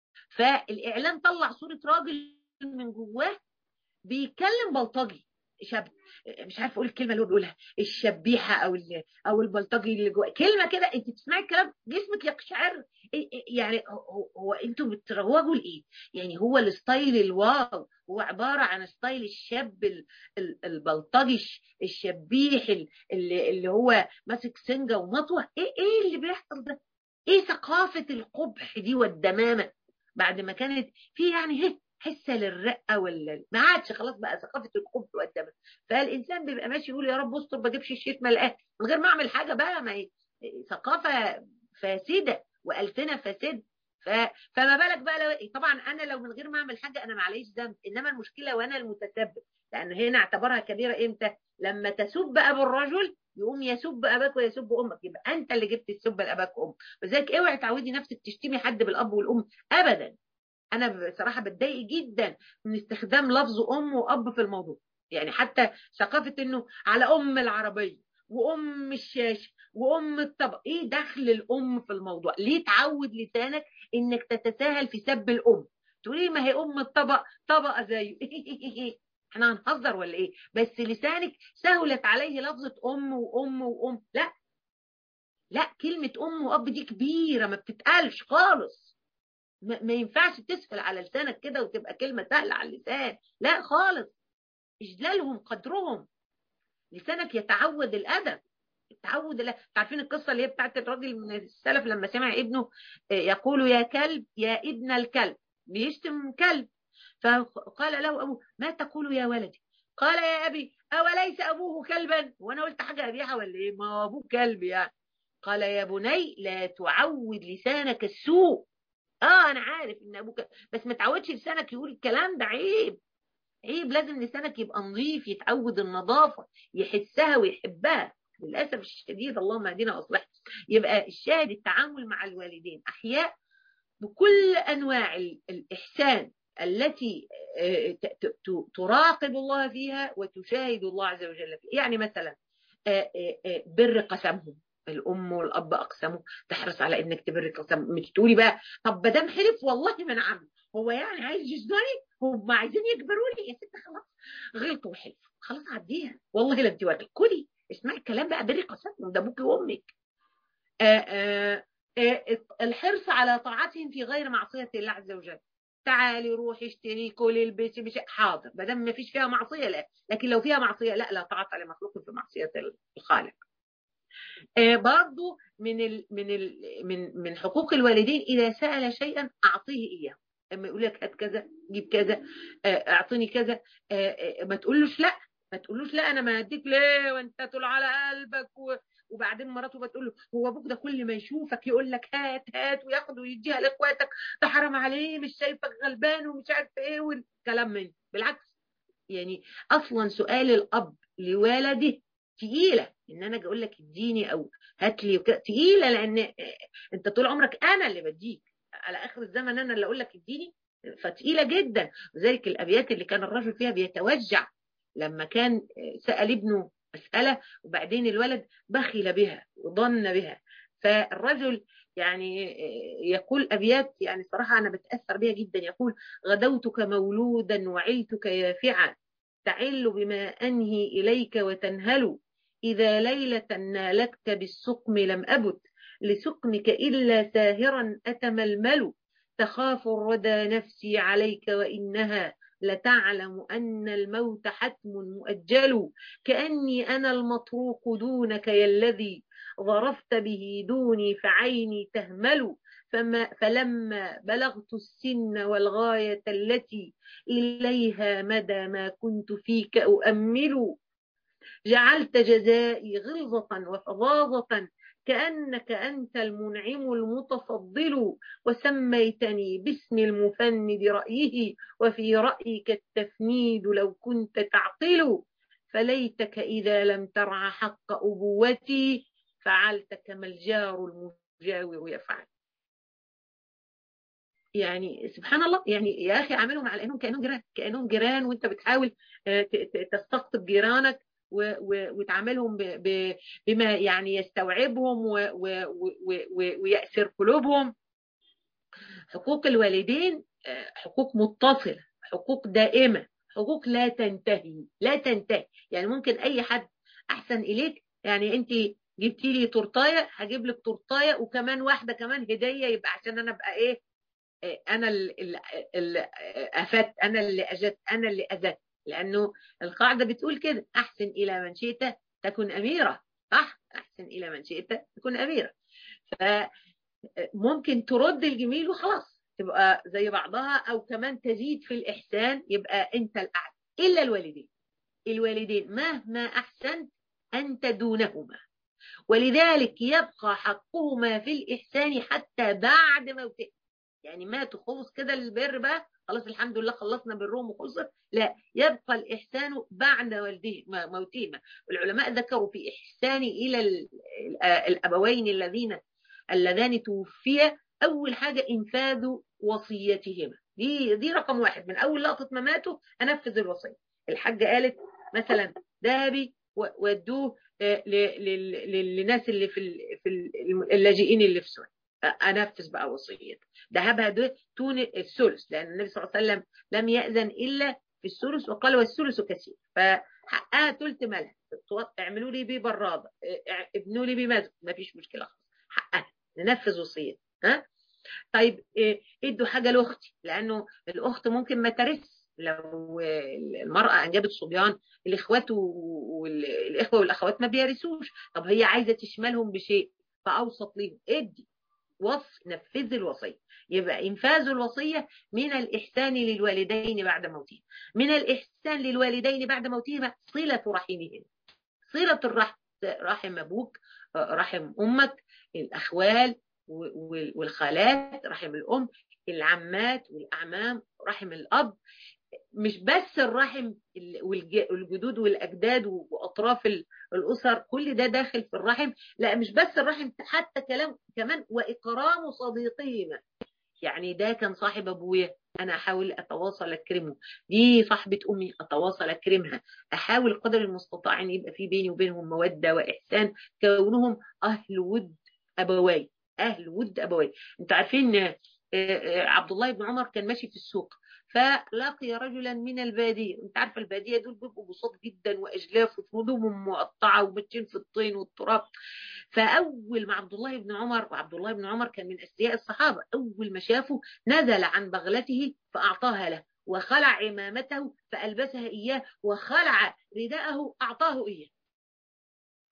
فالاعلان طلع صوره راجل من جواه بيكلم بلطجي شاب، مش عارف اقول الكلمه اللي هو بيقولها، الشبيحه او او البلطجي اللي جوه، كلمه كده انت تسمعي الكلام جسمك يقشعر. يعني هو, هو انتوا بتروجوا لايه؟ يعني هو الستايل الواو هو عباره عن ستايل الشاب البلطجي الشبيح اللي, اللي هو ماسك سنجه ومطوه. ايه ايه اللي بيحصل ده؟ ايه ثقافه القبح دي والدمامه بعد ما كانت في يعني هي حسه للرقه ولا ما عادش خلاص بقى ثقافه القبح والدمامه. فالانسان بيبقى ماشي يقول يا رب استر ما اجيبش الشتمه الاهل من غير ما اعمل حاجه بقى. ما هي ثقافه فاسده والسنه فاسده. ف... فما بالك بقى لو طبعا انا لو من غير ما اعمل حاجه انا معليش ذنب، انما المشكله وانا المتسبب. لان هنا اعتبرها كبيره امتى؟ لما تسب بقى بالرجل يقوم يسب اباك ويسب امك، يبقى انت اللي جبت السب لاباك وامك. وذلك اوعي تعودي نفسك تشتمي حد بالاب والام ابدا. انا بصراحه بتضايق جدا من استخدام لفظ ام واب في الموضوع. يعني حتى ثقافه انه على ام العربيه وام الشاشه وام الطبق، ايه دخل الام في الموضوع؟ ليه تعود لسانك انك تتساهل في سب الام؟ تقولي ما هي ام الطبق طبقه زيه احنا هنهزر ولا ايه؟ بس لسانك سهلت عليه لفظه ام وام وام. لا لا، كلمه ام واب دي كبيره ما بتتقالش خالص. ما ينفعش تسهل على لسانك كده وتبقى كلمة سهلة على اللسان، لا خالص. اجلالهم قدرهم، لسانك يتعود الأدب. التعود لا. عارفين القصة اللي هي بتاعت الراجل من السلف لما سمع ابنه يقول يا كلب يا ابن الكلب، بيشتم كلب. فقال له أبوه ما تقول يا ولدي؟ قال يا أبي أوليس أبوه كلبا؟ وأنا قلت حاجة قبيحة ولا إيه؟ ما هو أبوه كلب يعني. قال يا بني لا تعود لسانك السوء. اه انا عارف ان ابوك، بس ما تعودش لسانك يقول الكلام ده، عيب. عيب، لازم لسانك يبقى نظيف، يتعود النظافه، يحسها ويحبها. للاسف الشديد اللهم اهدنا واصلحنا. يبقى الشاهد التعامل مع الوالدين احياء بكل انواع الاحسان التي تراقب الله فيها وتشاهد الله عز وجل فيها. يعني مثلا بر قسمهم، الام والاب اقسموا، تحرص على انك تبر قسم. مش تقولي بقى طب ما دام حلف والله ما انا عامل، هو يعني عايز يجنني، هم عايزين يجبروا لي. يا ست خلاص غلطوا وحلفوا خلاص عديها، والله لا انت واكل كلي اسمعي الكلام بقى، بري قسمهم ده ابوكي وامك. الحرص على طاعتهم في غير معصيه الله عز وجل. تعالي روحي اشتري كلي البسي مش حاضر ما دام ما فيش فيها معصيه لا، لكن لو فيها معصيه لا، لا طاعه لمخلوق في معصيه الخالق. آه برضو من ال من ال من من حقوق الوالدين اذا سأل شيئا اعطيه اياه. اما يقول لك هات كذا، جيب كذا، اعطيني كذا، ما تقولوش لا، ما تقولوش لا انا ما هديك ليه وانت طول على قلبك. وبعدين مراته بتقول له هو ابوك ده كل ما يشوفك يقول لك هات هات وياخد ويديها لاخواتك، ده حرام عليه، مش شايفك غلبان ومش عارف ايه والكلام من بالعكس. يعني اصلا سؤال الاب لولده تقيله، ان انا اجي اقول لك اديني او هات لي تقيله، لان انت طول عمرك انا اللي بديك، على اخر الزمن انا اللي اقول لك اديني، فتقيله جدا. وذلك الابيات اللي كان الرجل فيها بيتوجع لما كان سأل ابنه مسألة وبعدين الولد بخل بها وضن بها، فالرجل يعني يقول أبيات يعني صراحة أنا بتأثر بها جدا. يقول غدوتك مولودا وعلتك يافعا، تعل بما أنهي إليك وتنهل، إذا ليلة نالتك بالسقم لم أبت، لسقمك إلا ساهرا أتململ، تخاف الردى نفسي عليك وإنها لتعلم أن الموت حتم مؤجل، كأني أنا المطروق دونك يا الذي ظرفت به دوني فعيني تهمل، فما فلما بلغت السن والغاية التي إليها مدى ما كنت فيك أؤمل، جعلت جزائي غلظة وفظاظة، كأنك أنت المنعم المتفضل، وسميتني باسم المفند رأيه، وفي رأيك التفنيد لو كنت تعقل، فليتك إذا لم ترع حق أبوتي فعلت كما الجار المجاور يفعل. يعني سبحان الله، يعني يا أخي عاملهم على أنهم كأنهم جيران، كأنهم جيران وانت بتحاول تستقطب جيرانك وتعاملهم بما يعني يستوعبهم ويأسر قلوبهم. حقوق الوالدين حقوق متصلة، حقوق دائمة، حقوق لا تنتهي لا تنتهي. يعني ممكن أي حد أحسن إليك، يعني أنت جبتي لي تورتايه هجيب لك تورتايه وكمان واحدة كمان هدية، يبقى عشان أنا أبقى إيه، أنا اللي أفدت، أنا اللي أجدت، أنا اللي أذت، لأنه القاعدة بتقول كده أحسن إلى من شئت تكن أميرة، صح؟ أحسن إلى من شئت تكن أميرة. فممكن ترد الجميل وخلاص تبقى زي بعضها، أو كمان تزيد في الإحسان يبقى أنت الأعلى. إلا الوالدين، الوالدين مهما أحسنت أنت دونهما، ولذلك يبقى حقهما في الإحسان حتى بعد موته. يعني ماتوا خلص كده البر بقى خلاص الحمد لله خلصنا برهم وخلصت، لا، يبقى الإحسان بعد والده موتهما. العلماء ذكروا في إحسان إلى الأبوين الذين اللذان توفيا أول حاجة إنفاذ وصيتهما، دي دي رقم واحد، من أول لقطة ما ماتوا أنفذ الوصية. الحاجة قالت مثلا ذهبي ودوه للناس اللي في اللاجئين اللي في سوريا، انفذ بقى وصيته. ذهبها ده تون الثلث، لان النبي صلى الله عليه وسلم لم يأذن الا في الثلث، وقال والثلث كثير، فحقها ثلث مالها. اعملوا لي بيه براده، ابنوا لي بيه مسجد، ما فيش مشكله خالص، حقها ننفذ وصيتها. ها طيب ادوا حاجه لاختي، لانه الاخت ممكن ما ترث. لو المرأة أنجبت صبيان الإخوات والإخوة والأخوات ما بيرثوش، طب هي عايزة تشملهم بشيء فأوسط ليهم، ادي وصف، نفذ الوصية. يبقى إنفاذ الوصية من الإحسان للوالدين بعد موتهم. من الإحسان للوالدين بعد موتهما صلة رحمهم، صلة الرحم، رحم أبوك، رحم أمك، الأخوال والخالات، رحم الأم، العمات والأعمام، رحم الأب. مش بس الرحم والجدود والأجداد وأطراف الأسر، كل ده داخل في الرحم. لا مش بس الرحم، حتى كلام كمان وإكرام صديقهما. يعني ده كان صاحب أبويا أنا أحاول أتواصل أكرمه، دي صاحبة أمي أتواصل أكرمها، أحاول قدر المستطاع أن يبقى في بيني وبينهم مودة وإحسان، كونهم أهل ود أبواي، أهل ود أبواي. أنتوا عارفين عبد الله بن عمر كان ماشي في السوق فلقي رجلا من البادية، انت عارفه البادية دول بيبقوا بساط جدا واجلاف وهدومهم مقطعه ومتين في الطين والتراب. فاول ما عبد الله بن عمر، وعبد الله بن عمر كان من اثرياء الصحابه، اول ما شافه نزل عن بغلته فاعطاها له، وخلع عمامته فالبسها اياه، وخلع رداءه اعطاه اياه.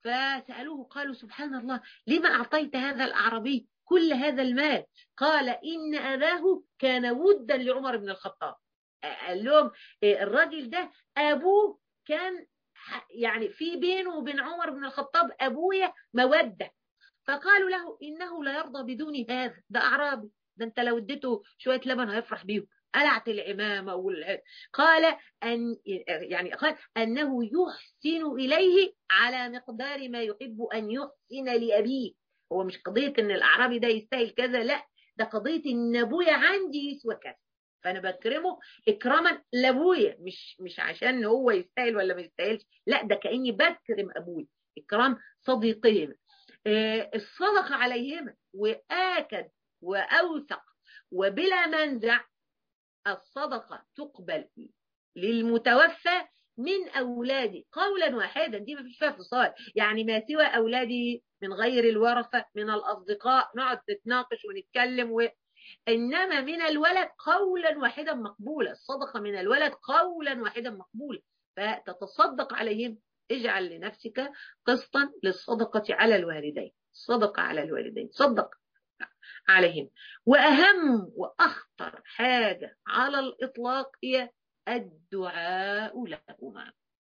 فسألوه قالوا سبحان الله لما أعطيت هذا الأعرابي كل هذا المال؟ قال إن أباه كان ودا لعمر بن الخطاب. قال لهم الراجل ده أبوه كان يعني في بينه وبين عمر بن الخطاب أبويا مودة. فقالوا له إنه لا يرضى بدون هذا، ده أعرابي، ده أنت لو اديته شوية لبن هيفرح بيهم. قلعت العمامة وال... قال أن يعني قال أنه يحسن إليه على مقدار ما يحب أن يحسن لأبيه. هو مش قضية أن الأعرابي ده يستاهل كذا، لا، ده قضية أن أبويا عندي يسوى كذا، فأنا بكرمه إكراما لأبويا، مش مش عشان هو يستاهل ولا ما يستاهلش، لا، ده كأني بكرم أبويا إكرام صديقهم. آه الصدق عليهما، وآكد وأوثق وبلا منزع الصدقة تقبل للمتوفى من أولادي قولا واحدا، دي ما فيش فيها فصال، يعني ما سوى أولادي من غير الورثة من الأصدقاء نقعد نتناقش ونتكلم و... إنما من الولد قولا واحدا مقبولة، الصدقة من الولد قولا واحدا مقبولة، فتتصدق عليهم. اجعل لنفسك قسطا للصدقة على الوالدين، الصدقة على الوالدين، صدق عليهم. وأهم وأخطر حاجة على الإطلاق هي الدعاء لهما،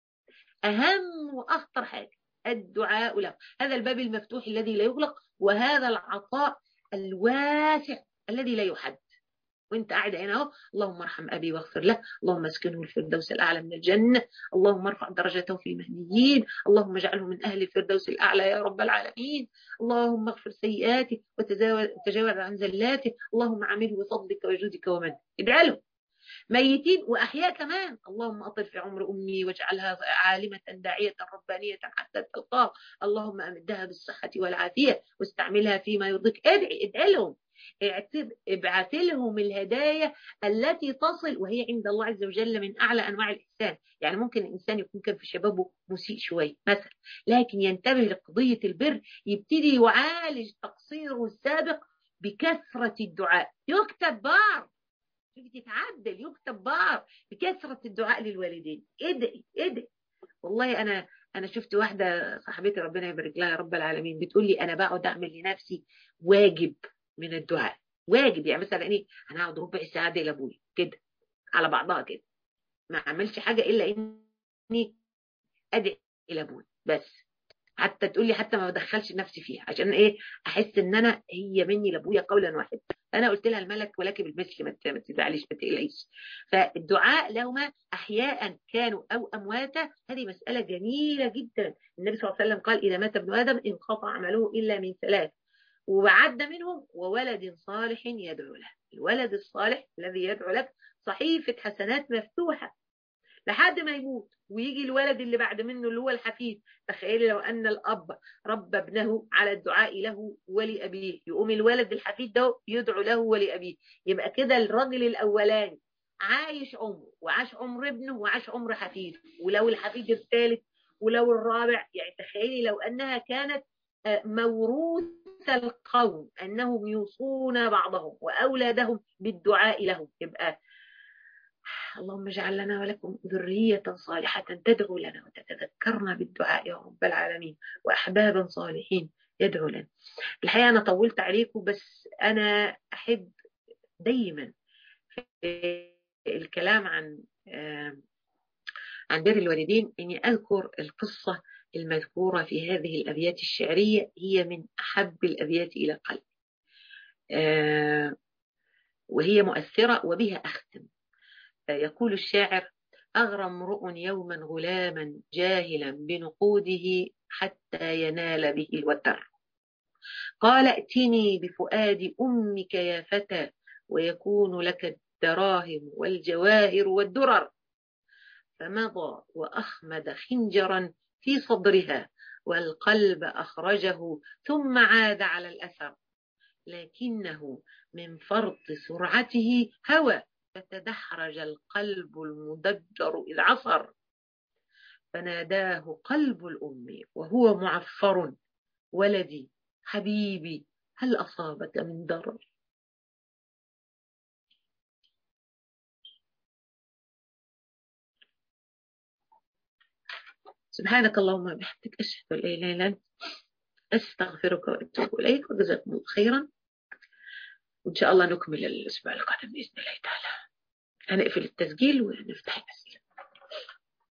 أهم وأخطر حاجة الدعاء له. هذا الباب المفتوح الذي لا يغلق، وهذا العطاء الواسع الذي لا يحد. وانت قاعد هنا اهو، اللهم ارحم ابي واغفر له، اللهم اسكنه الفردوس الاعلى من الجنه، اللهم ارفع درجته في المهديين، اللهم اجعله من اهل الفردوس الاعلى يا رب العالمين، اللهم اغفر سيئاته وتجاوز عن زلاته، اللهم عامله بفضلك وجودك ومنك. ادعي له. ميتين واحياء كمان، اللهم اطل في عمر امي واجعلها عالمه داعيه ربانيه حتى تلقاه، اللهم امدها بالصحه والعافيه واستعملها فيما يرضيك. ادعي ادعي لهم، ابعث لهم الهدايا التي تصل، وهي عند الله عز وجل من اعلى انواع الاحسان. يعني ممكن الانسان يكون كان في شبابه مسيء شويه مثلا، لكن ينتبه لقضيه البر، يبتدي يعالج تقصيره السابق بكثره الدعاء، يكتب بار تتعدل، يكتب بار بكثره الدعاء للوالدين. ادعي ادعي. والله انا انا شفت واحده صاحبتي ربنا يبارك لها يا رب العالمين بتقول لي انا بقعد اعمل لنفسي واجب من الدعاء، واجب يعني مثلا ايه، انا اقعد ربع ساعه ادعي لابويا كده على بعضها كده، ما اعملش حاجه الا اني ادعي لابويا بس. حتى تقول لي حتى ما بدخلش نفسي فيها، عشان ايه؟ احس ان انا هي مني لابويا قولا واحدا. انا قلت لها الملك ولك بالمثل، ما تزعليش ما تقلقيش. فالدعاء لهما احياء كانوا او امواتا، هذه مساله جميله جدا. النبي صلى الله عليه وسلم قال اذا مات ابن ادم انقطع عمله الا من ثلاث، وعد منهم وولد صالح يدعو له. الولد الصالح الذي يدعو لك صحيفه حسنات مفتوحه لحد ما يموت، ويجي الولد اللي بعد منه اللي هو الحفيد. تخيلي لو أن الأب ربى ابنه على الدعاء له ولأبيه، يقوم الولد الحفيد ده يدعو له ولأبيه، يبقى كده الراجل الأولاني عايش عمره وعاش عمر ابنه وعاش عمر حفيده، ولو الحفيد الثالث ولو الرابع. يعني تخيلي لو أنها كانت موروث القوم أنهم يوصون بعضهم وأولادهم بالدعاء لهم. يبقى اللهم اجعل لنا ولكم ذرية صالحة تدعو لنا وتتذكرنا بالدعاء يا رب العالمين، وأحبابا صالحين يدعو لنا. الحقيقة أنا طولت عليكم، بس أنا أحب دايما في الكلام عن عن بر الوالدين أني أذكر القصة المذكورة في هذه الأبيات الشعرية، هي من أحب الأبيات إلى قلبي وهي مؤثرة، وبها أختم. يقول الشاعر: أغرى امرؤ يوما غلاما جاهلا بنقوده حتى ينال به الوتر، قال ائتني بفؤاد أمك يا فتى ويكون لك الدراهم والجواهر والدرر، فمضى وأخمد خنجرا في صدرها والقلب أخرجه ثم عاد على الأثر، لكنه من فرط سرعته هوى فتدحرج القلب المدجر إذ عصر، فناداه قلب الأم وهو معفر: ولدي حبيبي هل أصابك من ضرر؟ سبحانك اللهم وبحمدك، أشهد أن لا إله إلا أنت، أستغفرك وأتوب إليك، وجزاكم الله خيرا. وإن شاء الله نكمل الأسبوع القادم بإذن الله تعالى. هنقفل التسجيل ونفتح